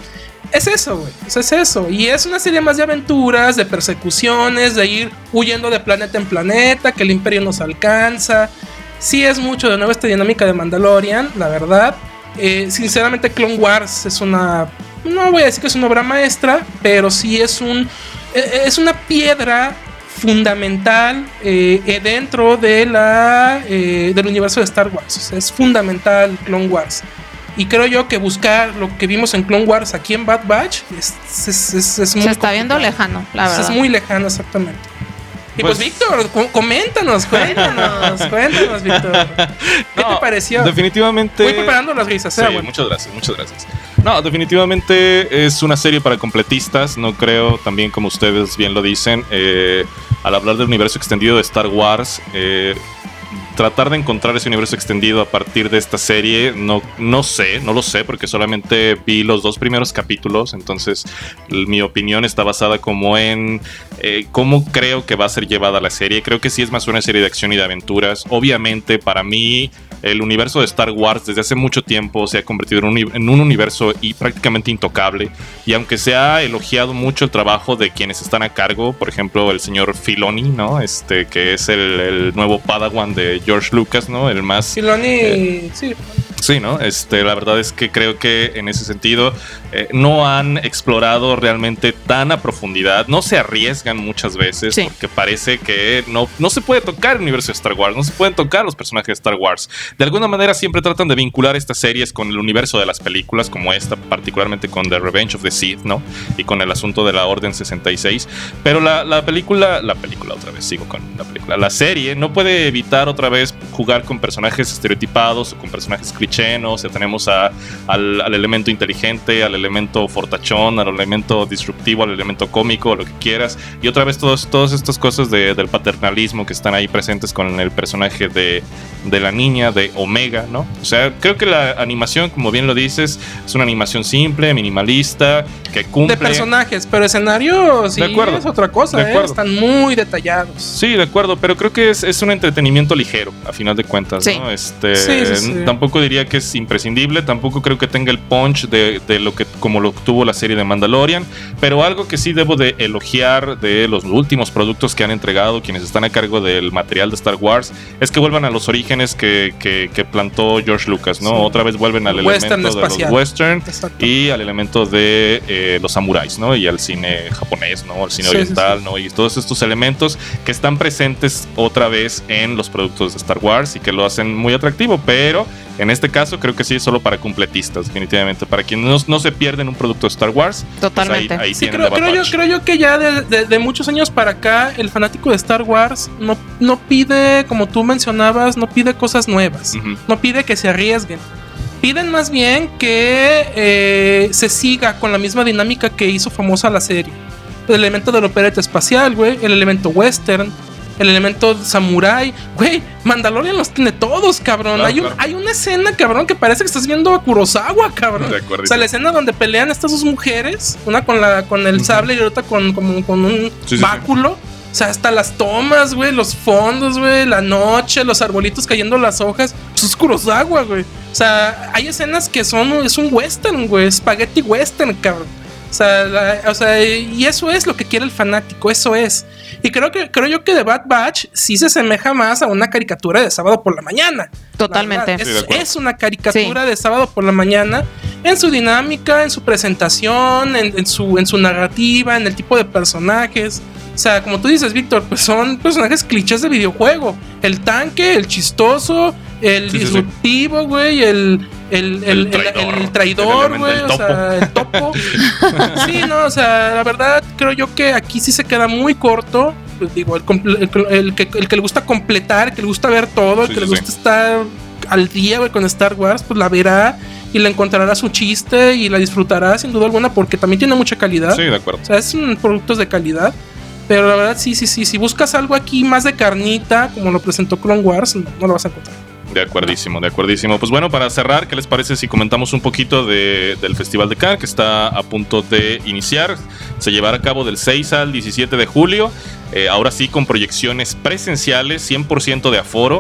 Es eso, güey. O sea, es eso. Y es una serie más de aventuras, de persecuciones, de ir huyendo de planeta en planeta, que el Imperio nos alcanza. Sí es mucho de nuevo esta dinámica de Mandalorian, la verdad. Eh, sinceramente, Clone Wars es una... No voy a decir que es una obra maestra, pero sí es un... Eh, es una piedra fundamental eh, dentro de la, eh, del universo de Star Wars. O sea, es fundamental Clone Wars. Y creo yo que buscar lo que vimos en Clone Wars aquí en Bad Batch es, es, es, es muy Se está complicado. viendo lejano, la verdad. Es muy lejano, exactamente. Y pues, Pues- Víctor, com- coméntanos, cuéntanos, cuéntanos, Víctor. ¿Qué No, te pareció? Definitivamente. Voy preparando las risas, Sí, ¿eh? Bueno. muchas gracias, muchas gracias. No, definitivamente es una serie para completistas. No creo, también como ustedes bien lo dicen, eh, al hablar del universo extendido de Star Wars, eh, tratar de encontrar ese universo extendido a partir de esta serie, no, no sé, no lo sé, porque solamente vi los dos primeros capítulos, entonces l- mi opinión está basada como en eh, cómo creo que va a ser llevada la serie. Creo que sí es más una serie de acción y de aventuras. Obviamente, para mí, el universo de Star Wars desde hace mucho tiempo se ha convertido en un, uni- en un universo y prácticamente intocable, y aunque se ha elogiado mucho el trabajo de quienes están a cargo, por ejemplo, el señor Filoni, ¿no? Este, que es el, el nuevo Padawan de George Lucas, ¿no? El más... Filoni, Eh, sí. Sí, ¿no? Este, la verdad es que creo que en ese sentido eh, no han explorado realmente tan a profundidad, no se arriesgan muchas veces, Sí. porque parece que no, no se puede tocar el universo de Star Wars, no se pueden tocar los personajes de Star Wars. De alguna manera siempre tratan de vincular estas series con el universo de las películas, como esta, particularmente con The Revenge of the Sith, ¿no? Y con el asunto de la Orden sesenta y seis. Pero la, la película, la película otra vez, sigo con la película, la serie no puede evitar otra vez jugar con personajes estereotipados o con personajes clichés, ¿no? O sea, tenemos a, al, al elemento inteligente, al elemento fortachón, al elemento disruptivo, al elemento cómico, lo que quieras. Y otra vez todos, todas estas cosas de, del paternalismo que están ahí presentes con el personaje de, de la niña, de Omega, ¿no? O sea, creo que la animación, como bien lo dices, es una animación simple, minimalista, que cumple... De personajes, pero escenarios sí De acuerdo. es otra cosa, De ¿eh? acuerdo. Están muy detallados. Sí, de acuerdo, pero creo que es, es un entretenimiento ligero, a final de cuentas, Sí. ¿no? Este, Sí, sí, sí. Tampoco diría que es imprescindible, tampoco creo que tenga el punch de, de lo que como lo tuvo la serie de Mandalorian, pero algo que sí debo de elogiar de los últimos productos que han entregado quienes están a cargo del material de Star Wars es que vuelvan a los orígenes que, que, que plantó George Lucas, ¿no? Sí. Otra vez vuelven al Western elemento de espacial. los western Exacto. y al elemento de eh, los samuráis, ¿no? Y al cine japonés, ¿no? Al cine Sí, sí, oriental, sí. ¿no? Y todos estos elementos que están presentes otra vez en los productos de Star Wars y que lo hacen muy atractivo, pero en este caso creo que sí es solo para completistas, definitivamente. Para quienes no, no se pierden un producto de Star Wars, Totalmente. pues ahí, ahí Sí, tienen creo, The Bad creo yo, Batch. creo yo que ya de, de- de muchos años para acá, el fanático de Star Wars no, no pide, como tú mencionabas, no pide cosas nuevas. Ujú. No pide que se arriesguen. Piden más bien que eh, se siga con la misma dinámica que hizo famosa la serie. El elemento del opereta espacial, güey. El elemento western. El elemento samurai. Güey, Mandalorian los tiene todos, cabrón. Claro, hay, un, claro. hay una escena, cabrón, que parece que estás viendo a Kurosawa, cabrón. De acuerdo. O sea, la escena donde pelean estas dos mujeres, una con la con el Ujú. sable y la otra con, como, con un Sí, sí, báculo. O sea, hasta las tomas, güey, los fondos, güey, la noche, los arbolitos cayendo las hojas. Pues es Kurosawa, güey. O sea, hay escenas que son, es un western, güey, spaghetti western, cabrón. O sea, la- o sea, y eso es lo que quiere el fanático, eso es. Y creo que creo yo que The Bad Batch sí se asemeja más a una caricatura de sábado por la mañana. Totalmente. La verdad, Sí, de Es, acuerdo. es una caricatura de sábado por la mañana en su dinámica, en su presentación, en, en su, en su narrativa, en el tipo de personajes. O sea, como tú dices, Víctor, pues son personajes clichés de videojuego. El tanque, el chistoso, el Sí, sí, sí. disruptivo, güey, el, el, el, El el- traidor. el traidor, El güey, elemento, o sea, el topo. Sí, no, o sea, la verdad creo yo que aquí sí se queda muy corto. Pues digo, el, comple- el- el que, el que le gusta completar, el que le gusta ver todo, el Sí, que sí, le sí. gusta estar al día, güey, con Star Wars, pues la verá y le encontrará su chiste y la disfrutará sin duda alguna porque también tiene mucha calidad. Sí, de acuerdo. O sea, es un productos de calidad. Pero la verdad, sí, sí, sí. Si buscas algo aquí más de carnita, como lo presentó Clone Wars, no, no lo vas a encontrar. De acuerdísimo, de acuerdísimo. Pues bueno, para cerrar, ¿qué les parece si comentamos un poquito de, del Festival de Cannes que está a punto de iniciar? Se llevará a cabo del seis al diecisiete de julio. Eh, ahora sí, con proyecciones presenciales, cien por ciento de aforo.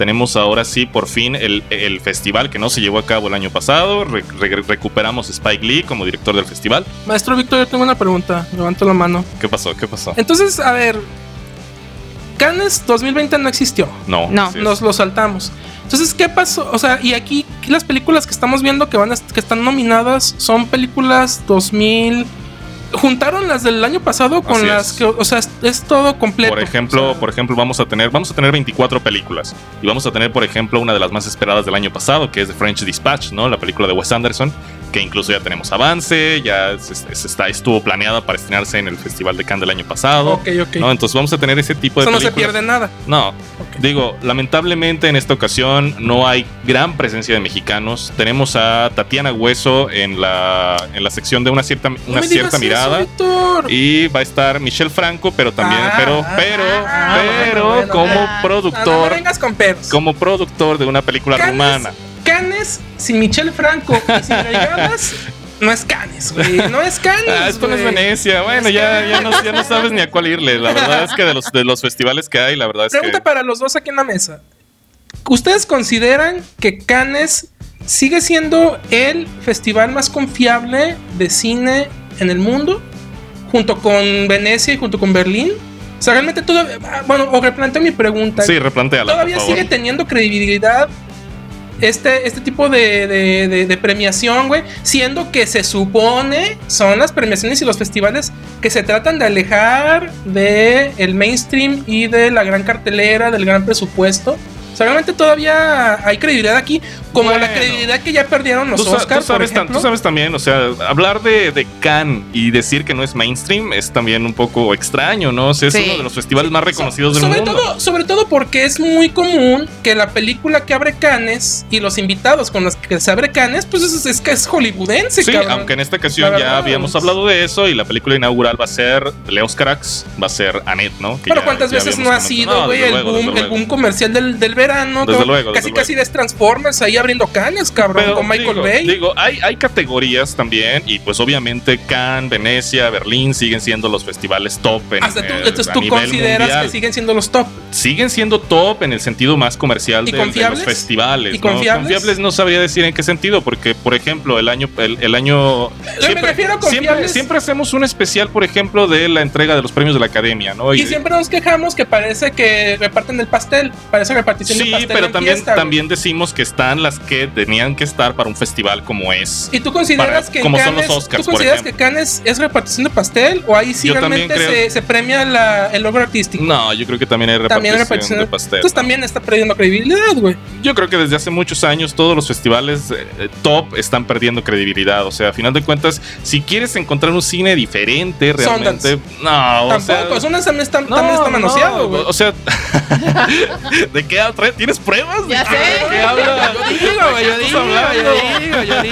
tenemos ahora sí por fin el, el festival que no se llevó a cabo el año pasado. Re- re- recuperamos a Spike Lee como director del festival. Maestro Víctor, yo tengo una pregunta. Levanto la mano. ¿Qué pasó? ¿Qué pasó? Entonces, a ver, Cannes dos mil veinte no existió. No, No. así es. Nos lo saltamos. Entonces, ¿qué pasó? O sea, y aquí las películas que estamos viendo que van a, que están nominadas son películas dos mil. Juntaron las del año pasado con Así las es. que, o sea, es, es todo completo. Por ejemplo, O sea, por ejemplo, vamos a tener, vamos a tener veinticuatro películas. Y vamos a tener, por ejemplo, una de las más esperadas del año pasado, que es The French Dispatch, ¿no? La película de Wes Anderson, que incluso ya tenemos avance, ya se, se está, estuvo planeada para estrenarse en el Festival de Cannes del año pasado. Ok, ok. ¿no? Entonces vamos a tener ese tipo de eso no se películas. pierde nada. No, digo, lamentablemente en esta ocasión no hay gran presencia de mexicanos. Tenemos a Tatiana Hueso en la, en la sección de una cierta, No una me cierta digas eso, mirada. Víctor. Y va a estar Michelle Franco, pero también, Ah, pero, ah, pero, ah, pero bueno, bueno, como ah, No, no productor, me vengas con peros. como productor de una película Cannes- rumana. Cannes sin Michelle Franco y sin Regalas no es Cannes, güey. No es Cannes. Ah, esto no es güey. Venecia. Bueno, es ya, ya, Cannes. no, ya no sabes ni a cuál irle. La verdad es que de los, de los festivales que hay, la verdad es Pregunta que. para los dos aquí en la mesa. ¿Ustedes consideran que Cannes sigue siendo el festival más confiable de cine en el mundo? Junto con Venecia y junto con Berlín. O sea, realmente todavía. Bueno, o replanteo mi pregunta. Sí, replantéala, ¿Todavía por favor. sigue teniendo credibilidad este, este tipo de, de, de, de premiación, güey? Siendo que se supone son las premiaciones y los festivales que se tratan de alejar de el mainstream y de la gran cartelera, del gran presupuesto. O sea, realmente todavía hay credibilidad aquí, como Bueno. la credibilidad que ya perdieron los Tú, sa- Oscars, tú por sabes, tam- ejemplo. tú sabes también, o sea, hablar de, de Cannes y decir que no es mainstream es también un poco extraño, ¿no? O sea, es Sí. uno de los festivales más reconocidos del sobre mundo. todo, sobre todo porque es muy común que la película que abre Cannes y los invitados con los que se abre Cannes, pues es, es que es hollywoodense, Sí, cabrón. aunque en esta ocasión La ya verdad, habíamos es- hablado de eso y la película inaugural va a ser de Leos Carax, va a ser Annette, ¿no? Que Pero ya- cuántas ya veces no habíamos ha comentado. sido, No, güey, desde el luego, boom, desde el luego. boom comercial del, del verano. Desde todo. luego, desde casi luego. casi des Transformers ahí abriendo Cannes, cabrón, Pero con Michael digo, Bay. Digo, hay, hay categorías también y pues obviamente Cannes, Venecia, Berlín siguen siendo los festivales top en, Hasta tú, eh, entonces a tú nivel consideras mundial. que siguen siendo los top. Siguen siendo top en el sentido más comercial ¿Y de, de confiables? los festivales. ¿Y ¿no? confiables? no sabría decir en qué sentido, porque por ejemplo el año el, el año me refiero a siempre, confiables. siempre hacemos un especial, por ejemplo, de la entrega de los premios de la Academia, ¿no? Y siempre nos quejamos que parece que reparten el pastel, parece repartición de Sí, pastel pero en también, fiesta, güey. también decimos que están las que tenían que estar para un festival como es. ¿Y tú consideras para- que en como son Cannes, los Oscars, ¿tú por consideras que ejemplo? Cannes es repartición de pastel o ahí sí Yo también realmente creo- se, se premia la- el logro artístico? No, yo creo que también hay repartición, También hay repartición de pastel. Entonces también está perdiendo credibilidad, güey. Yo creo que desde hace muchos años todos los festivales eh, eh, top están perdiendo credibilidad. O sea, a final de cuentas, si quieres encontrar un cine diferente, realmente. Sundance. No, o Tampoco, sea, Sundance también está, no, también está manoseado, no, güey. O sea, ¿de qué hablas? ¿Tienes pruebas? Ya ¿De sé. qué- ¿De qué hablas? Yo digo, güey, yo ¿De qué digo, estás yo hablando? digo, yo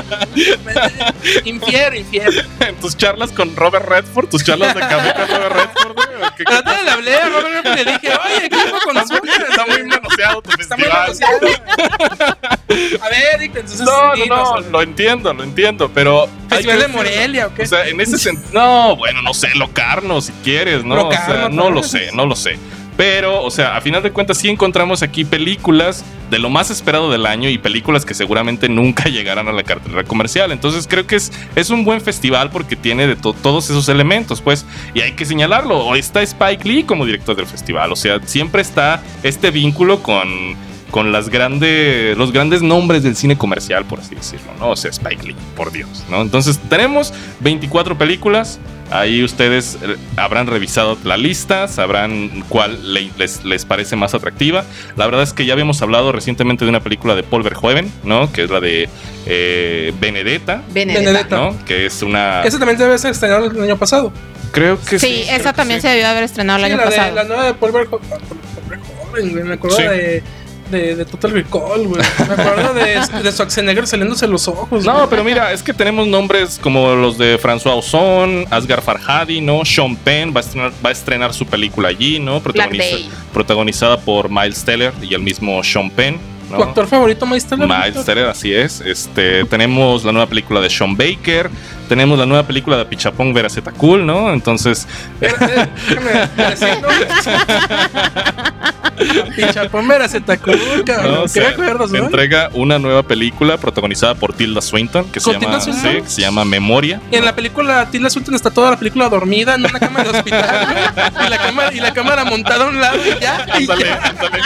digo. Infiero, infiero. En tus charlas con Robert Redford, tus charlas de café con Robert Redford, güey, ¿o qué- El otro día le hablé a Robert Redford y le dije, oye, ¿qué pasó con Está muy, Sundance? está muy manoseado tu Está muy festival. manoseado, güey. A ver, Dick, entonces. No, no, dinos, no, lo entiendo, lo entiendo, pero. hay ¿Festival que de decirlo. Morelia o qué? O sea, en ese sentido. No, bueno, no sé, Locarno si quieres, ¿no? Locarno, o sea, no tal lo vez. sé, no lo sé. Pero, o sea, a final de cuentas sí encontramos aquí películas de lo más esperado del año y películas que seguramente nunca llegarán a la cartelera comercial. Entonces creo que es, es un buen festival porque tiene de to- todos esos elementos, pues, y hay que señalarlo. O está Spike Lee como director del festival, o sea, siempre está este vínculo con, con las grandes, los grandes nombres del cine comercial, por así decirlo, ¿no? O sea, Spike Lee, por Dios, ¿no? Entonces tenemos veinticuatro películas. Ahí ustedes eh, habrán revisado la lista, sabrán cuál le- les, les parece más atractiva. La verdad es que ya habíamos hablado recientemente de una película de Paul Verhoeven, ¿no? Que es la de eh, Benedetta, Benedetta. Benedetta. ¿no? Que es una... Ese también debe ser estrenado el año pasado. Creo que sí. Sí, creo esa que también sí. se debió haber estrenado el Sí, año la, de, pasado. la nueva de Paul Verhoeven, Paul Verhoeven, güey, me acuerdo Sí. de, de, de Total Recall, güey. Me acuerdo de, de Schwarzenegger saliéndose los ojos. No, güey. pero mira, es que tenemos nombres como los de François Ozon, Asghar Farhadi, ¿no? Sean Penn va a estrenar, va a estrenar su película allí, ¿no? Black Protagoniza- Day. protagonizada por Miles Teller y el mismo Sean Penn, ¿no? ¿Tu actor favorito, Miles Teller? Miles Teller, así es. Este, tenemos la nueva película de Sean Baker, tenemos la nueva película de Pichapong Veraceta Cool, ¿no? Entonces, Eh, eh, déjame, me siento- Pichapón Veracetamul, cabrón. No, o Qué sea, recuerdos, ¿no? entrega una nueva película protagonizada por Tilda Swinton que se ¿Con llama, Tilda Swinton? sí, que se llama Memoria. Y en la película Tilda Swinton está toda la película dormida en una cama de hospital, güey, y la cámara, y la cámara montada a un lado y ya. Y, Ándale, ya. ándale.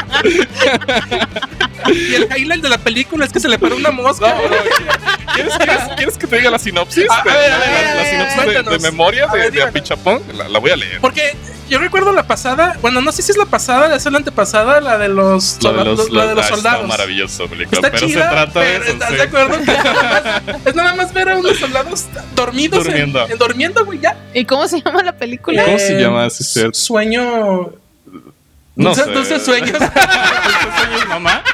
Y el highlight de la película es que se le paró una mosca. No, no, ¿Quieres, quieres, ¿Quieres que te diga la sinopsis? A- a ver, a ver, la, a ver, la a ver, sinopsis de, cuéntanos. de Memoria A de, ver, de díganos. Apichapón. La, la voy a leer. Porque yo recuerdo la pasada, bueno, no sé si es la pasada, es la antepasada, la de los, La de solda- los, la de los ah, soldados. Está maravilloso película. Está pero chida, se trata de pero eso. ¿estás sí. de acuerdo? Que es nada más- es nada más ver a unos soldados dormidos Durmiendo. en, en durmiendo, güey, ya. ¿Y cómo se llama la película? ¿Cómo se Eh, llama? Sí, es cierto. Sueño. No Dulces- sé. Dulces sueños. ¿Dulces sueños, mamá?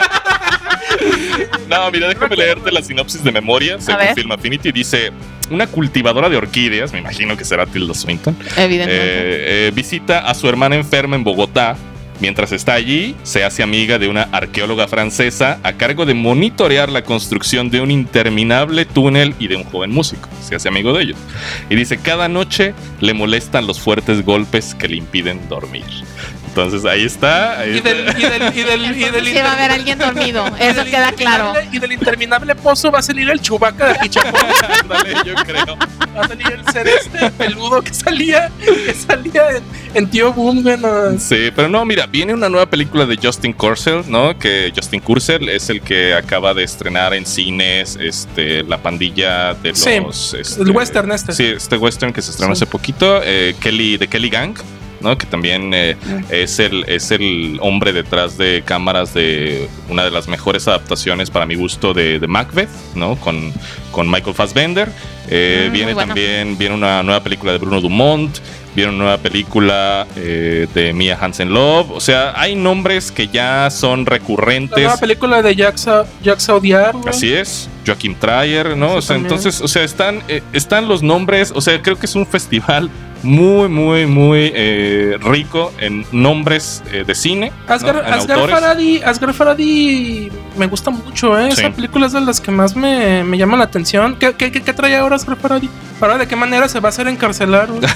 No, mira, déjame leerte la sinopsis de Memoria, según ver. Film Affinity. Dice, una cultivadora de orquídeas, me imagino que será Tilda Swinton, Evidentemente. eh, eh, visita a su hermana enferma en Bogotá. Mientras está allí, se hace amiga de una arqueóloga francesa a cargo de monitorear la construcción de un interminable túnel y de un joven músico. Se hace amigo de ellos. Y dice, cada noche le molestan los fuertes golpes que le impiden dormir. Entonces ahí está. Ahí Y está. del, y del, y del, y del Sí va a haber alguien dormido, y eso del queda claro. interminable- Y del interminable pozo va a salir el Chewbacca de Pichapón. Ándale, yo creo. Va a salir el celeste peludo que salía, que salía en, en Tío Boom, güey, no. Sí, pero no, mira, viene una nueva película de Justin Kurzel, ¿no? Que Justin Kurzel es el que acaba de estrenar en cines este, La Pandilla de los... Sí, este, el western este. Sí, este western que se estrenó Sí. hace poquito, eh, Kelly, de Kelly Gang, ¿no? Que también eh, es, el, es el hombre detrás de cámaras de una de las mejores adaptaciones para mi gusto de, de Macbeth, ¿no? Con, con Michael Fassbender. Eh, Mm, viene muy buena. también viene una nueva película de Bruno Dumont. Viene una nueva película eh, de Mia Hansen-Løve. O sea, hay nombres que ya son La recurrentes. nueva película de Jack, Sa- Jack Saudiar, güey. Así es, Joachim Trier, ¿no? Eso O sea, también. entonces, o sea, están, eh, están los nombres, o sea, creo que es un festival muy, muy, muy eh, rico en nombres eh, de cine, Asghar, ¿no? En Asghar autores. Farhadi, Asghar Farhadi me gusta mucho, ¿eh? Sí. Esa película es de las que más me, me llama la atención. ¿Qué, qué, qué, qué trae ahora Asghar Farhadi? ¿Ahora de qué manera se va a hacer encarcelar, güey?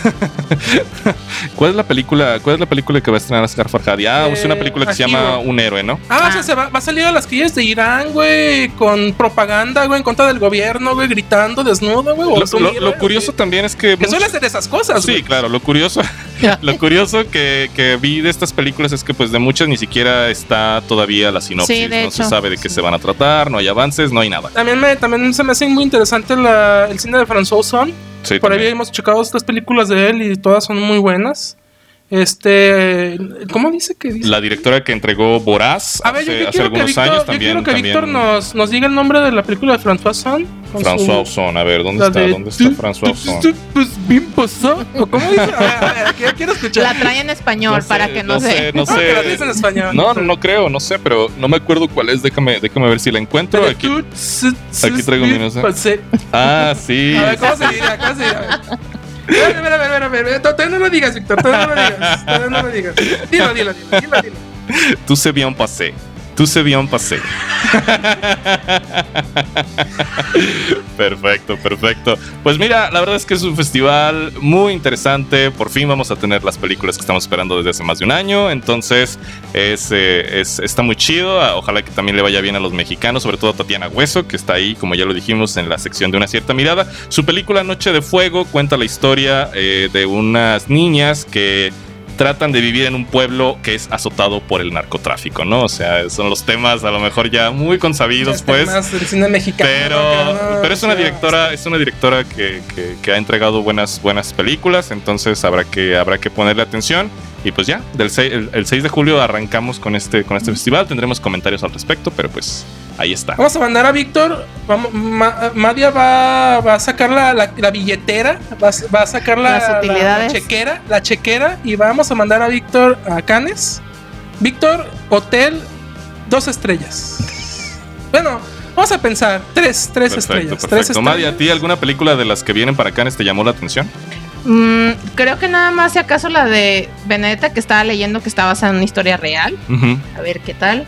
¿Cuál es la película? ¿Cuál es la película que va a estrenar Asghar Farhadi? Ah, es una Eh, película que se Archivo. llama Un héroe, ¿no? Ah, o sea, se va, va a salir a las calles de Irán, güey, con propaganda, güey, en contra del gobierno, güey, gritando desnudo, güey. o Lo, es un lo- héroe, lo curioso güey. también es que Que suele muchos- hacer esas cosas, Sí, güey. claro, lo curioso, lo curioso que, que vi de estas películas es que pues de muchas ni siquiera está todavía la sinopsis, Sí, de no se hecho. sabe de qué se van a tratar, no hay avances, no hay nada. También, me, también se me hace muy interesante la- el cine de François Ozon. Sí, Por ahí también. hemos checado estas películas de él y todas son muy buenas. Este, ¿cómo dice que dice? La directora que entregó Voraz A ver, yo, hace, yo hace quiero que algunos Víctor, años yo también. quiero que también Víctor nos, nos diga el nombre de la película de François Ozon. con François su- Ozon, a ver, ¿dónde la está? de- ¿Dónde está François Ozon? Pues bien pasó. ¿O ¿Cómo dice? A ver, a ver, aquí quiero escuchar. La trae en español No sé, para que no, no se... sé, no No, que la sé. dice en español. No, no, no creo, no sé, pero no me acuerdo cuál es. Déjame, déjame ver si la encuentro. Pero Aquí. tú, s- s- aquí traigo mi bien nota. pasé. Ah, sí. A ver, ¿cómo se diría? ¿Cómo se diría? A ver, a ver, a ver, a ver, a ver, a ver. Todavía no lo digas, Víctor. Todavía no lo digas. Todavía no lo digas. Dilo, dilo, dilo, dilo, dilo. Tú se bien pasé. Tú se bien pasé. Perfecto, perfecto. Pues mira, la verdad es que es un festival muy interesante. Por fin vamos a tener las películas que estamos esperando desde hace más de un año. Entonces, es, eh, es- está muy chido. Ojalá que también le vaya bien a los mexicanos, sobre todo a Tatiana Hueso, que está ahí, como ya lo dijimos, en la sección de Una cierta mirada. Su película Noche de Fuego cuenta la historia eh, de unas niñas que tratan de vivir en un pueblo que es azotado por el narcotráfico, ¿no? O sea, son los temas a lo mejor ya muy consabidos, Este pues. más del cine mexicano. Pero, ¿no? pero es una O sea, directora, es una directora que, que- que ha entregado buenas, buenas películas, entonces habrá que, habrá que ponerle atención. Y pues ya, del seis, el, el seis de julio arrancamos con este, con este festival. Tendremos comentarios al respecto, pero pues ahí está. Vamos a mandar a Víctor. Vamos, Ma- Madia va, va a sacar la, la- la billetera, va, a- va a sacar la, Las la- utilidades. la chequera, la chequera y vamos a mandar a Víctor a Cannes. Víctor, hotel, dos estrellas. Bueno, vamos a pensar, tres, tres Perfecto, estrellas. Tres perfecto. estrellas. Madia, ¿a ti alguna película de las que vienen para Cannes te llamó la atención? Mm, creo que nada más, si acaso, la de Benedetta, que estaba leyendo que está basada en una historia real. Ujú. A ver qué tal.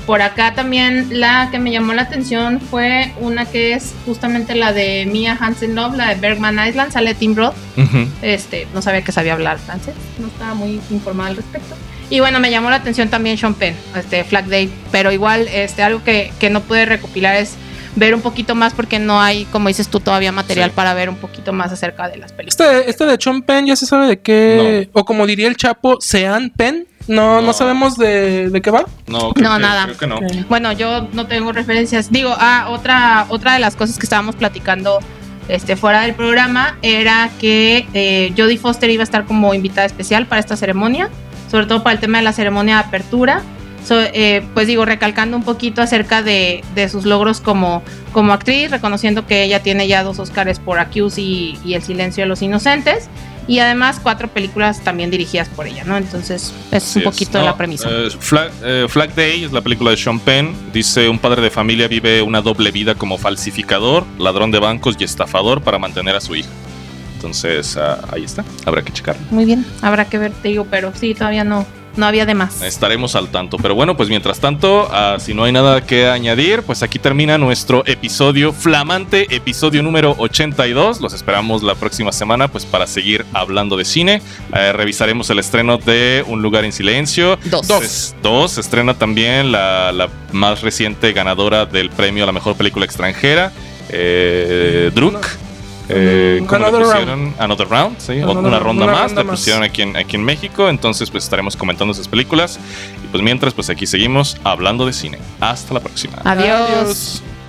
por acá también la que me llamó la atención fue una que es justamente la de Mia Hansen-Løve, la de Bergman Island, sale Tim Roth. Uh-huh. Este, no sabía que sabía hablar francés, no estaba muy informada al respecto. Y bueno, me llamó la atención también Sean Penn, este, Flag Day, pero igual este, algo que, que no pude recopilar es ver un poquito más porque no hay, como dices tú, todavía material sí. para ver un poquito más acerca de las películas. Este, este de Sean Penn ya se sabe de qué, no. o como diría el Chapo, Sean Penn. No, no, no sabemos de, de qué va. No, creo no que, nada. Creo que no. Okay. Bueno, yo no tengo referencias. Digo, ah, otra, otra de las cosas que estábamos platicando este, fuera del programa era que eh, Jodie Foster iba a estar como invitada especial para esta ceremonia, sobre todo para el tema de la ceremonia de apertura. So, eh, pues digo, recalcando un poquito acerca de, de sus logros como, como actriz, reconociendo que ella tiene ya dos Oscars por Accused y, y El silencio de los inocentes. Y además cuatro películas también dirigidas por ella, ¿no? Entonces es sí un poquito es. No, la premisa. Uh, Flag, uh, Flag Day es la película de Sean Penn. Dice, un padre de familia vive una doble vida como falsificador, ladrón de bancos y estafador para mantener a su hija. Entonces uh, ahí está, habrá que checarlo. Muy bien, habrá que ver, te digo, pero sí, todavía no. No había de más. Estaremos al tanto. Pero bueno, pues mientras tanto, uh, si no hay nada que añadir, pues aquí termina nuestro episodio, flamante episodio número ochenta y dos. Los esperamos la próxima semana pues para seguir hablando de cine. Uh, revisaremos el estreno de Un lugar en silencio. Dos. Dos. Dos. Se estrena también la, la más reciente ganadora del premio a la mejor película extranjera, eh, Druk. Eh, ¿Cómo le pusieron? Round. Another Round, ¿sí? Another, una ronda una más, ronda le pusieron más. Aquí, en, aquí en México. Entonces pues estaremos comentando esas películas. Y pues mientras, pues aquí seguimos hablando de cine. Hasta la próxima. Adiós. Adiós.